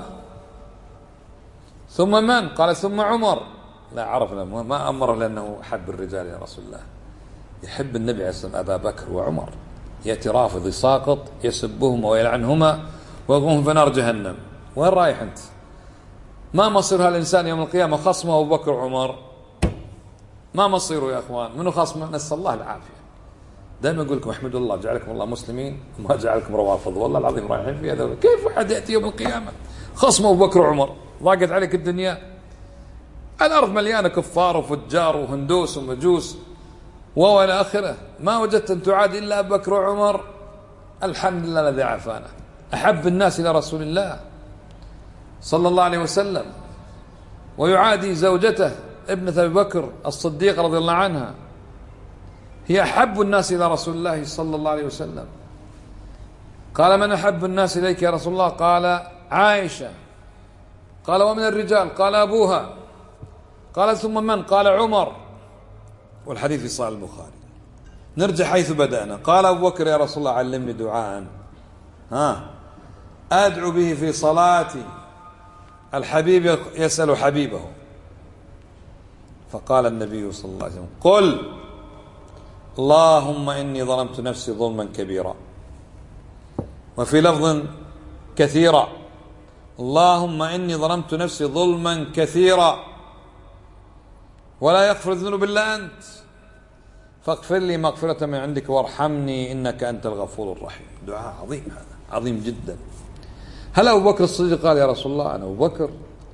ثم من؟ قال ثم عمر. لا عرفنا ما أمره لأنه أحب الرجال يا رسول الله، يحب النبي عليه الصلاة والسلام أبا بكر وعمر، يأتي رافض يساقط يسبهما ويلعنهما ويقوم في نار جهنم. وين رايح أنت؟ ما مصير هالإنسان يوم القيامة؟ خصمه أبو بكر وعمر، ما مصيره يا أخوان؟ منو خصمه؟ نسأل الله العافية. دائما أقول لكم احمدوا الله جعلكم الله مسلمين وما جعلكم روافض، والله العظيم رايحين في هذا. كيف واحد يأتي يوم القيامة خصم أبو بكر وعمر، ضاقت عليك الدنيا، الأرض مليانة كفار وفجار وهندوس ومجوس وإلى آخره، ما وجدت أن تعاد إلا أبو بكر وعمر. الحمد لله الذي عافانا. أحب الناس إلى رسول الله صلى الله عليه وسلم، ويعادي زوجته ابنة أبي بكر الصديق رضي الله عنها، هي أحب الناس إلى رسول الله صلى الله عليه وسلم. قال: من أحب الناس إليك يا رسول الله؟ قال: عائشة. قال: ومن الرجال؟ قال: أبوها. قال: ثم من؟ قال: عمر. والحديث في صحيح البخاري. نرجع حيث بدأنا. قال أبو بكر: يا رسول الله علمني دعاء أدعو به في صلاتي، الحبيب يسأل حبيبه. فقال النبي صلى الله عليه وسلم: قل اللهم إني ظلمت نفسي ظلما كبيرا، وفي لفظ كثيرا: اللهم إني ظلمت نفسي ظلما كثيرا ولا يغفر الذنوب إلا أنت، فاغفر لي مغفرة من عندك وارحمني إنك أنت الغفور الرحيم. دعاء عظيم، هذا عظيم جدا. هل أبو بكر الصديق قال: يا رسول الله أنا أبو بكر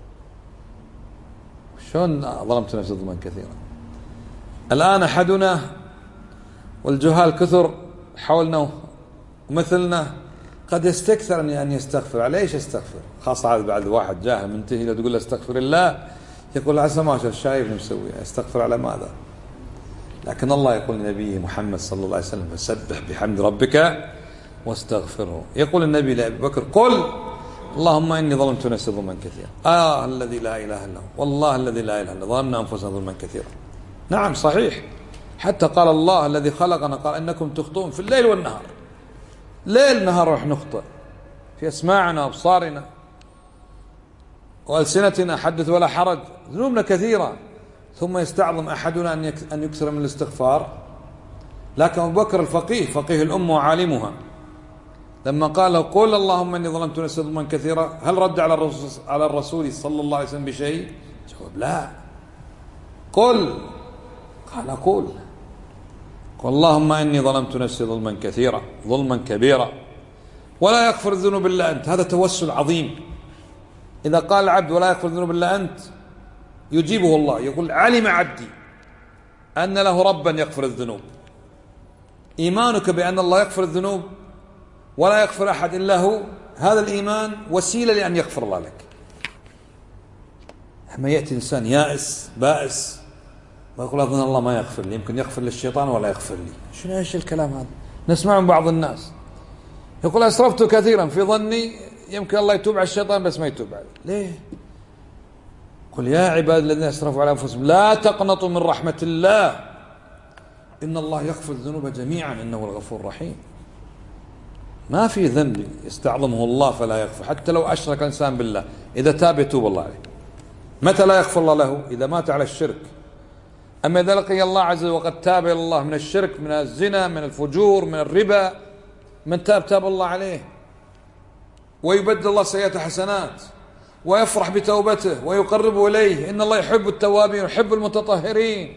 شلون ظلمت نفسي ظلما كثيرا؟ الآن أحدنا والجهال كثر حولنا ومثلنا قد يستكثر أن يستغفر. على إيش يستغفر؟ خاصة بعد واحد جاهل منتهي لو تقول له استغفر الله يقول: عسى ما شايفني مسوي، يستغفر على ماذا؟ لكن الله يقول لنبيه محمد صلى الله عليه وسلم: فسبح بحمد ربك واستغفره. يقول النبي لأبي بكر: قل اللهم إني ظلمت نفسي ظلما كثيرا. الذي لا إله إلا هو، والله الذي لا إله إلا هو، ظلمنا أنفسنا ظلما كثيرا. نعم صحيح، حتى قال الله الذي خلقنا قال: إنكم تخطئون في الليل والنهار. ليل نهار راح نخطئ في أسماعنا وأبصارنا وألسنتنا، حدث ولا حرج، ذنوبنا كثيرة. ثم يستعظم أحدنا أن يكثر من الاستغفار. لكن أبو بكر الفقيه، فقيه الأمة وعالمها، لما قال له: قل اللهم إني ظلمت نفسي ظلما كثيرا، هل رد على الرسول صلى الله عليه وسلم بشيء؟ جواب: لا. قل. قال: قل اللهم إني ظلمت نفسي ظلما كثيرا ظلما كبيرا ولا يغفر الذنوب إلا أنت. هذا توسل عظيم. إذا قال العبد ولا يغفر الذنوب إلا أنت يجيبه الله، يقول: علم عبدي أن له ربا يغفر الذنوب. إيمانك بأن الله يغفر الذنوب ولا يغفر أحد إلا هو، هذا الإيمان وسيلة لأن يغفر الله لك. لما يأتي إنسان يائس بائس ويقول: أظن الله ما يغفر لي، يمكن يغفر للشيطان ولا يغفر لي. شنو إيش الكلام هذا؟ نسمع من بعض الناس يقول: أسرفت كثيرا في ظني يمكن الله يتوب على الشيطان بس ما يتوب عليه. ليه؟ قل يا عباد الذين أسرفوا على أنفسهم لا تقنطوا من رحمة الله إن الله يغفر الذنوب جميعا إنه الغفور الرحيم. ما في ذنب يستعظمه الله فلا يغفر، حتى لو أشرك الإنسان بالله إذا تاب يتوب الله عليه. متى لا يغفر الله له؟ إذا مات على الشرك. أما إذا لقي الله عز وجل وقد تاب إلى الله من الشرك، من الزنا، من الفجور، من الربا، من تاب الله عليه، ويبدل الله سيئات حسنات ويفرح بتوبته ويقرب إليه. إن الله يحب التوابين ويحب المتطهرين.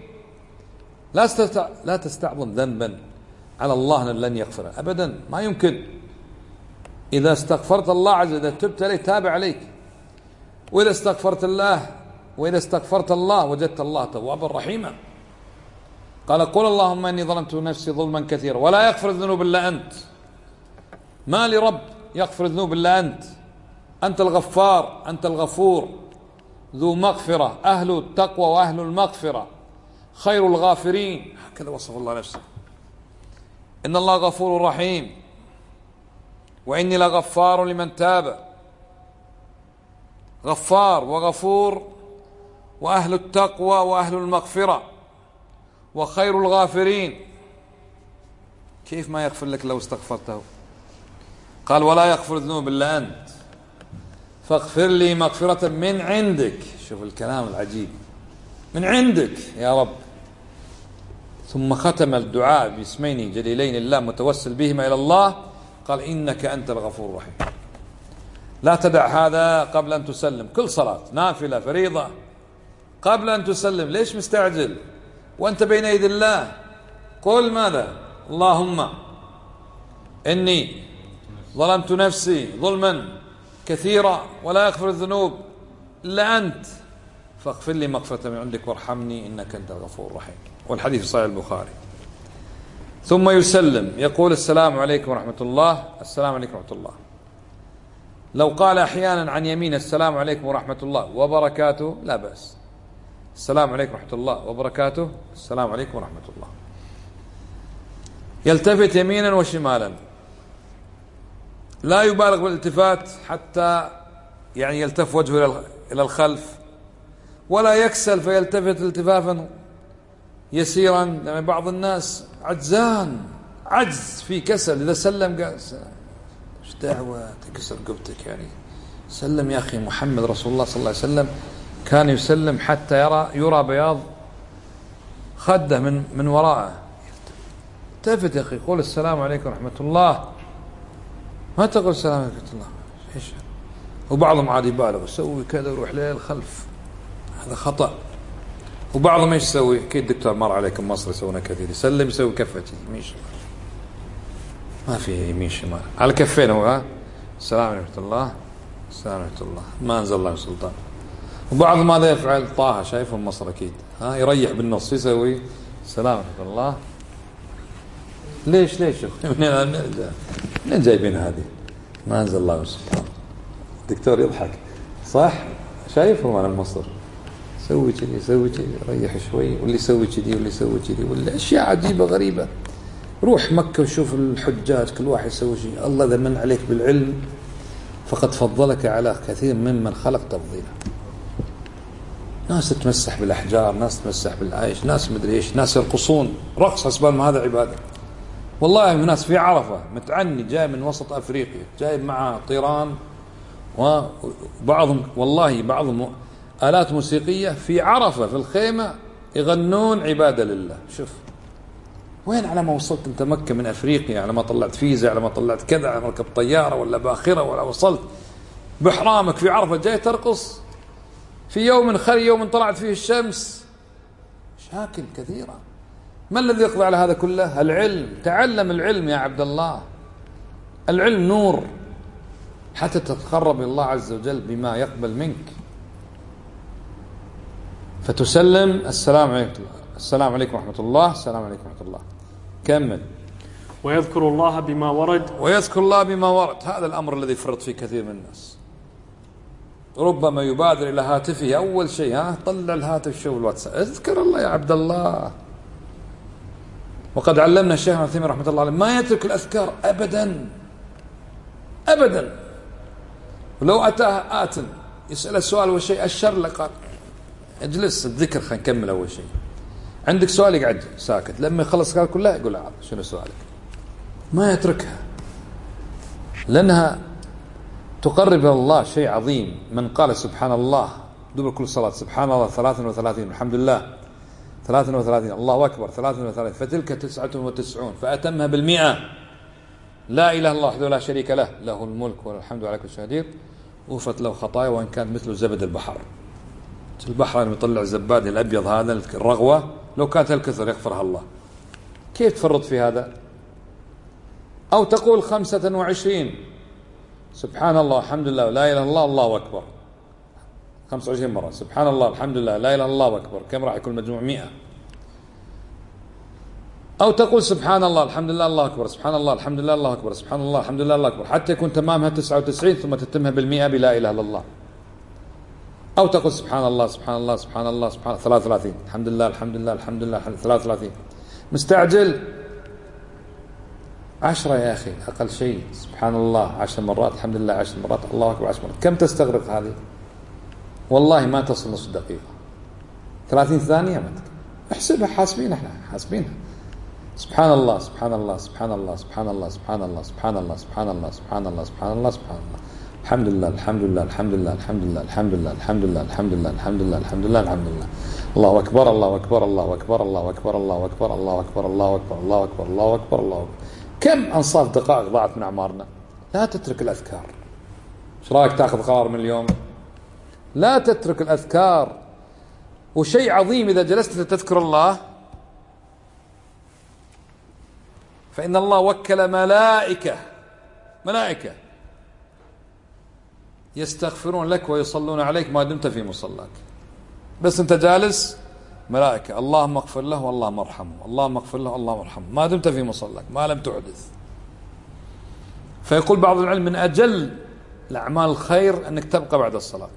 لا تستعظم ذنبا على الله لن يغفره أبدا، ما يمكن. إذا استغفرت الله عز وجل تبت إليه تاب عليك، وإذا استغفرت الله وجدت الله توابا رحيما. قال: قل اللهم إني ظلمت نفسي ظلما كثيرا ولا يغفر الذنوب إلا أنت. ما لرب يغفر الذنوب إلا أنت. أنت الغفار، أنت الغفور، ذو مغفرة، أهل التقوى وأهل المغفرة، خير الغافرين. هكذا وصف الله نفسه. إن الله غفور رحيم وإني لغفار لمن تاب. غفار وغفور وأهل التقوى وأهل المغفرة وخير الغافرين. كيف ما يغفر لك لو استغفرته؟ قال: ولا يغفر الذنوب إلا أنت فاغفر لي مغفرة من عندك. شوف الكلام العجيب، من عندك يا رب. ثم ختم الدعاء باسمين جليلين الله متوسل بهما إلى الله، قال: إنك أنت الغفور الرحيم. لا تدع هذا قبل أن تسلم. كل صلاة نافلة فريضة قبل أن تسلم، ليش مستعجل وأنت بين يدي الله؟ قل ماذا؟ اللهم إني ظلمت نفسي ظلما كثيرا ولا يغفر الذنوب إلا أنت فاغفر لي مغفرة من عندك وارحمني إنك أنت الغفور الرحيم. والحديث في صحيح البخاري. ثم يسلم يقول السلام عليكم ورحمة الله، السلام عليكم ورحمة الله. لو قال أحيانا عن يمين السلام عليكم ورحمة الله وبركاته لا بأس. السلام عليكم ورحمة الله وبركاته، السلام عليكم ورحمة الله. يلتفت يمينا وشمالا، لا يبالغ بالالتفات حتى يعني يلتف وجهه إلى الخلف، ولا يكسل فيلتفت التفافا يسيرا. يعني بعض الناس عجزان، عجز في كسل، إذا سلم قال ايش دعوة تكسر قبتك، يعني سلم يا أخي. محمد رسول الله صلى الله عليه وسلم كان يسلم حتى يرى بياض خده من وراءه. التفت يا أخي، قول السلام عليكم ورحمة الله، ما تقول السلام عليكم ورحمة الله. ايش؟ وبعضهم عاد يبالغ يسوي كذا ويروح ليه الخلف، هذا خطأ. وبعضهم ايش يسوي؟ اكيد دكتور مر عليكم مصر يسوونه كثير، يسلم يسوي كفتي يمين شمال، ما في يمين شمال، على كفين هو. ها السلام عليكم ورحمة الله، السلام عليكم ورحمة الله، ما انزل الله سلطان. وبعض ماذا يفعل؟ طه شايفهم مصر اكيد، ها يريح بالنص يسوي السلام عليكم الله. ليش منين جايبين هذه؟ ما انزل الله سلطان. الدكتور يضحك صح، شايفهم على مصر سوي كذي يسوي كذي، ريح شوي، واللي يسوي كذي واللي يسوي كذي، ولا اشياء عجيبه غريبه. روح مكه وشوف الحجاج كل واحد يسوي شيء. الله اذا من عليك بالعلم فقد فضلك على كثير ممن خلق تفضيلا. ناس تتمسح بالاحجار، ناس تتمسح بالعيش، ناس مدري ايش، ناس يرقصون رقص حسب ما هذا عباده. والله من ناس في عرفه متعني جاي من وسط افريقيا، جايب معه طيران، وبعضهم والله بعضهم آلات موسيقية في عرفة في الخيمة يغنون عبادة لله. شوف وين على ما وصلت انت مكة من افريقيا، على ما طلعت فيزا، على ما طلعت كذا، على ما ركبت طيارة ولا باخرة، ولا وصلت بحرامك في عرفة جاي ترقص في يوم خري، يوم طلعت فيه الشمس. مشاكل كثيرة. ما الذي يقضي على هذا كله؟ العلم. تعلم العلم يا عبد الله، العلم نور حتى تتقرب إلى الله عز وجل بما يقبل منك. فتسلم السلام عليكم، السلام عليكم ورحمة الله، السلام عليكم ورحمة الله. كمل. ويذكر الله بما ورد، ويذكر الله بما ورد. هذا الأمر الذي يفرط فيه كثير من الناس. ربما يبادر إلى هاتفه أول شيء، طلع الهاتف شوف الواتساب، اذكر الله يا عبد الله. وقد علمنا الشيخ ابن عثيمين رحمة الله عليه ما يترك الأذكار أبدا أبدا. ولو أتاه آت يسأل السؤال أول شيء الشر لقال اجلس الذكر، خلينا نكمل أول شيء. عندك سؤال يقعد ساكت، لما يخلص قال كلها يقول شنو سؤالك. ما يتركها لأنها تقرب إلى الله شيء عظيم. من قال سبحان الله دبر كل صلاة، سبحان الله 33، الحمد لله 33، الله أكبر 33، فتلك 99 فأتمها بالمئة. لا إله إلا الله وحده لا شريك له، له الملك والحمد على كل شيء قدير. غفرت له خطايا وإن كان مثل زبد البحر. البحر لما يطلع الزباد الأبيض هذا الرغوة لو كانت الكثر يغفرها الله. كيف تفرط في هذا؟ أو تقول 25 سبحان الله الحمد لله لا إله إلا الله الله أكبر 25 مرة، سبحان الله الحمد لله لا إله إلا الله أكبر، كم راح يكون مجموع 100. أو تقول سبحان الله الحمد لله الله أكبر، سبحان الله الحمد لله الله أكبر، سبحان الله الحمد لله الله أكبر، حتى يكون تمامها 99 ثم تتمها بالمئة بلا إله إلا الله. أو تقول سبحان الله سبحان الله سبحان الله سبحان الله 33، الحمد لله الحمد لله الحمد لله 33. مستعجل 10 يا أخي أقل شيء، سبحان الله 10 مرات، الحمد لله 10 مرات، الله أكبر 10 مرات. كم تستغرق هذه؟ والله ما تصل نصف دقيقة، 30 ثانية. ما احسبها، حاسبين احنا حاسبينها. سبحان الله سبحان الله سبحان الله سبحان الله سبحان الله سبحان الله سبحان الله سبحان الله سبحان الله سبحان الله، الحمد لله الحمد لله الحمد لله الحمد لله الحمد لله الحمد لله الحمد لله الحمد لله الحمد لله الحمد لله، الله أكبر الله أكبر الله أكبر الله أكبر الله أكبر الله أكبر الله أكبر الله أكبر الله أكبر الله أكبر. كم أنصاف دقائق ضاعت من أعمارنا. لا تترك الأذكار. ايش رايك تاخذ قرار من اليوم؟ لا تترك الأذكار. وشيء عظيم إذا جلست تذكر الله فإن الله وكل ملائكة يستغفرون لك ويصلون عليك ما دمت في مصلاك. بس أنت جالس، ملائكة اللهم اغفر له واللهم ارحمه، اللهم اغفر له اللهم ارحمه، ما دمت في مصلاك، ما لم تحدث. فيقول بعض العلم من أجل الأعمال الخير أنك تبقى بعد الصلاة.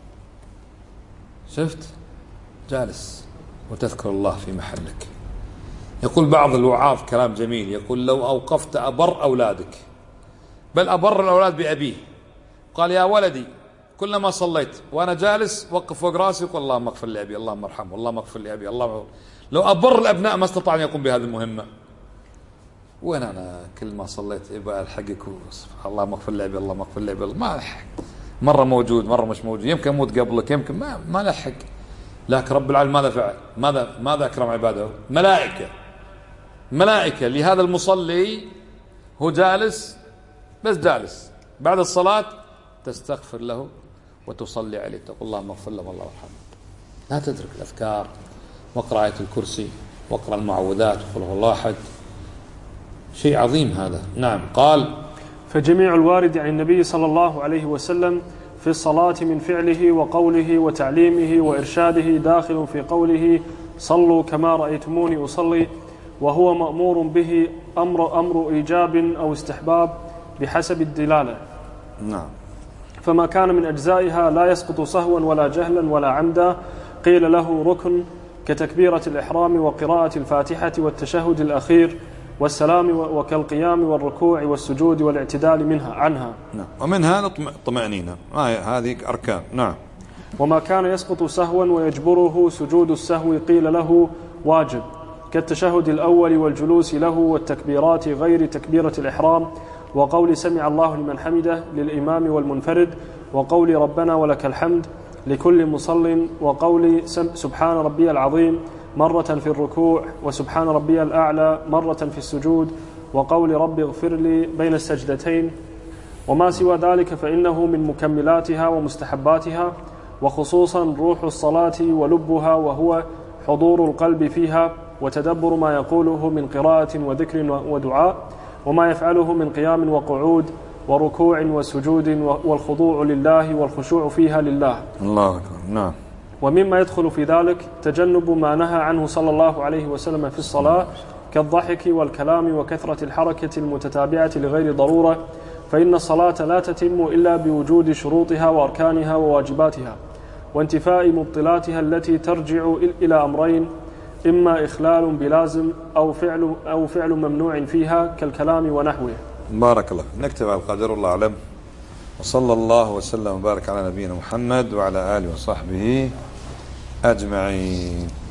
شفت؟ جالس وتذكر الله في محلك. يقول بعض الوعاظ كلام جميل، يقول لو أوقفت أبر أولادك، بل أبر الأولاد بأبيه، قال يا ولدي كلما صليت وأنا جالس وقف فوق راسي وقال اللهم اغفر لأبي، اللهم ارحمه، اللهم اغفر لأبي، اللهم. لو أبر الأبناء ما استطاع أن يقوم بهذه المهمة. وين أنا كل ما صليت يبقى ألحقك اللهم اغفر لأبي، اللهم اغفر لأبي، ما ألحق، مرة موجود مرة مش موجود، يمكن أموت قبلك، يمكن ما لحق. لكن رب العالمين ماذا فعل؟ ماذا أكرم عباده؟ ملائكة لهذا المصلي، هو جالس، بس جالس بعد الصلاة تستغفر له وتصلي عليه، تقول اللهم اغفر له والله ارحمه. لا تترك الأذكار واقرأ آية الكرسي واقرأ المعوذات وقل هو الله أحد، شيء عظيم هذا. نعم. قال فجميع الوارد عن النبي صلى الله عليه وسلم في الصلاة من فعله وقوله وتعليمه وإرشاده داخل في قوله صلوا كما رأيتموني أصلي، وهو مأمور به أمر إيجاب أو استحباب بحسب الدلالة. نعم. فما كان من أجزائها لا يسقط سهوا ولا جهلا ولا عمدا قيل له ركن، كتكبيرة الإحرام وقراءة الفاتحة والتشهد الأخير والسلام، وكالقيام والركوع والسجود والاعتدال عنها. نعم. ومنها طمأنينة، هذه أركان. نعم. وما كان يسقط سهوا ويجبره سجود السهو قيل له واجب، كالتشهد الأول والجلوس له والتكبيرات غير تكبيرة الإحرام، وقول سمع الله لمن حمده للإمام والمنفرد، وقول ربنا ولك الحمد لكل مصل، وقول سبحان ربي العظيم مرة في الركوع، وسبحان ربي الأعلى مرة في السجود، وقول رب اغفر لي بين السجدتين. وما سوى ذلك فإنه من مكملاتها ومستحباتها، وخصوصا روح الصلاة ولبها، وهو حضور القلب فيها وتدبر ما يقوله من قراءة وذكر ودعاء، وما يفعله من قيام وقعود وركوع وسجود، والخضوع لله والخشوع فيها لله. الله أكبر. نعم. ومما يدخل في ذلك تجنب ما نهى عنه صلى الله عليه وسلم في الصلاة كالضحك والكلام وكثرة الحركة المتتابعة لغير ضرورة، فإن الصلاة لا تتم إلا بوجود شروطها وأركانها وواجباتها وانتفاء مبطلاتها التي ترجع إلى أمرين: إما إخلال بلازم أو فعل ممنوع فيها كالكلام ونحوه. بارك الله. نكتب على القدر، والله أعلم، وصلى الله وسلم وبارك على نبينا محمد وعلى آله وصحبه أجمعين.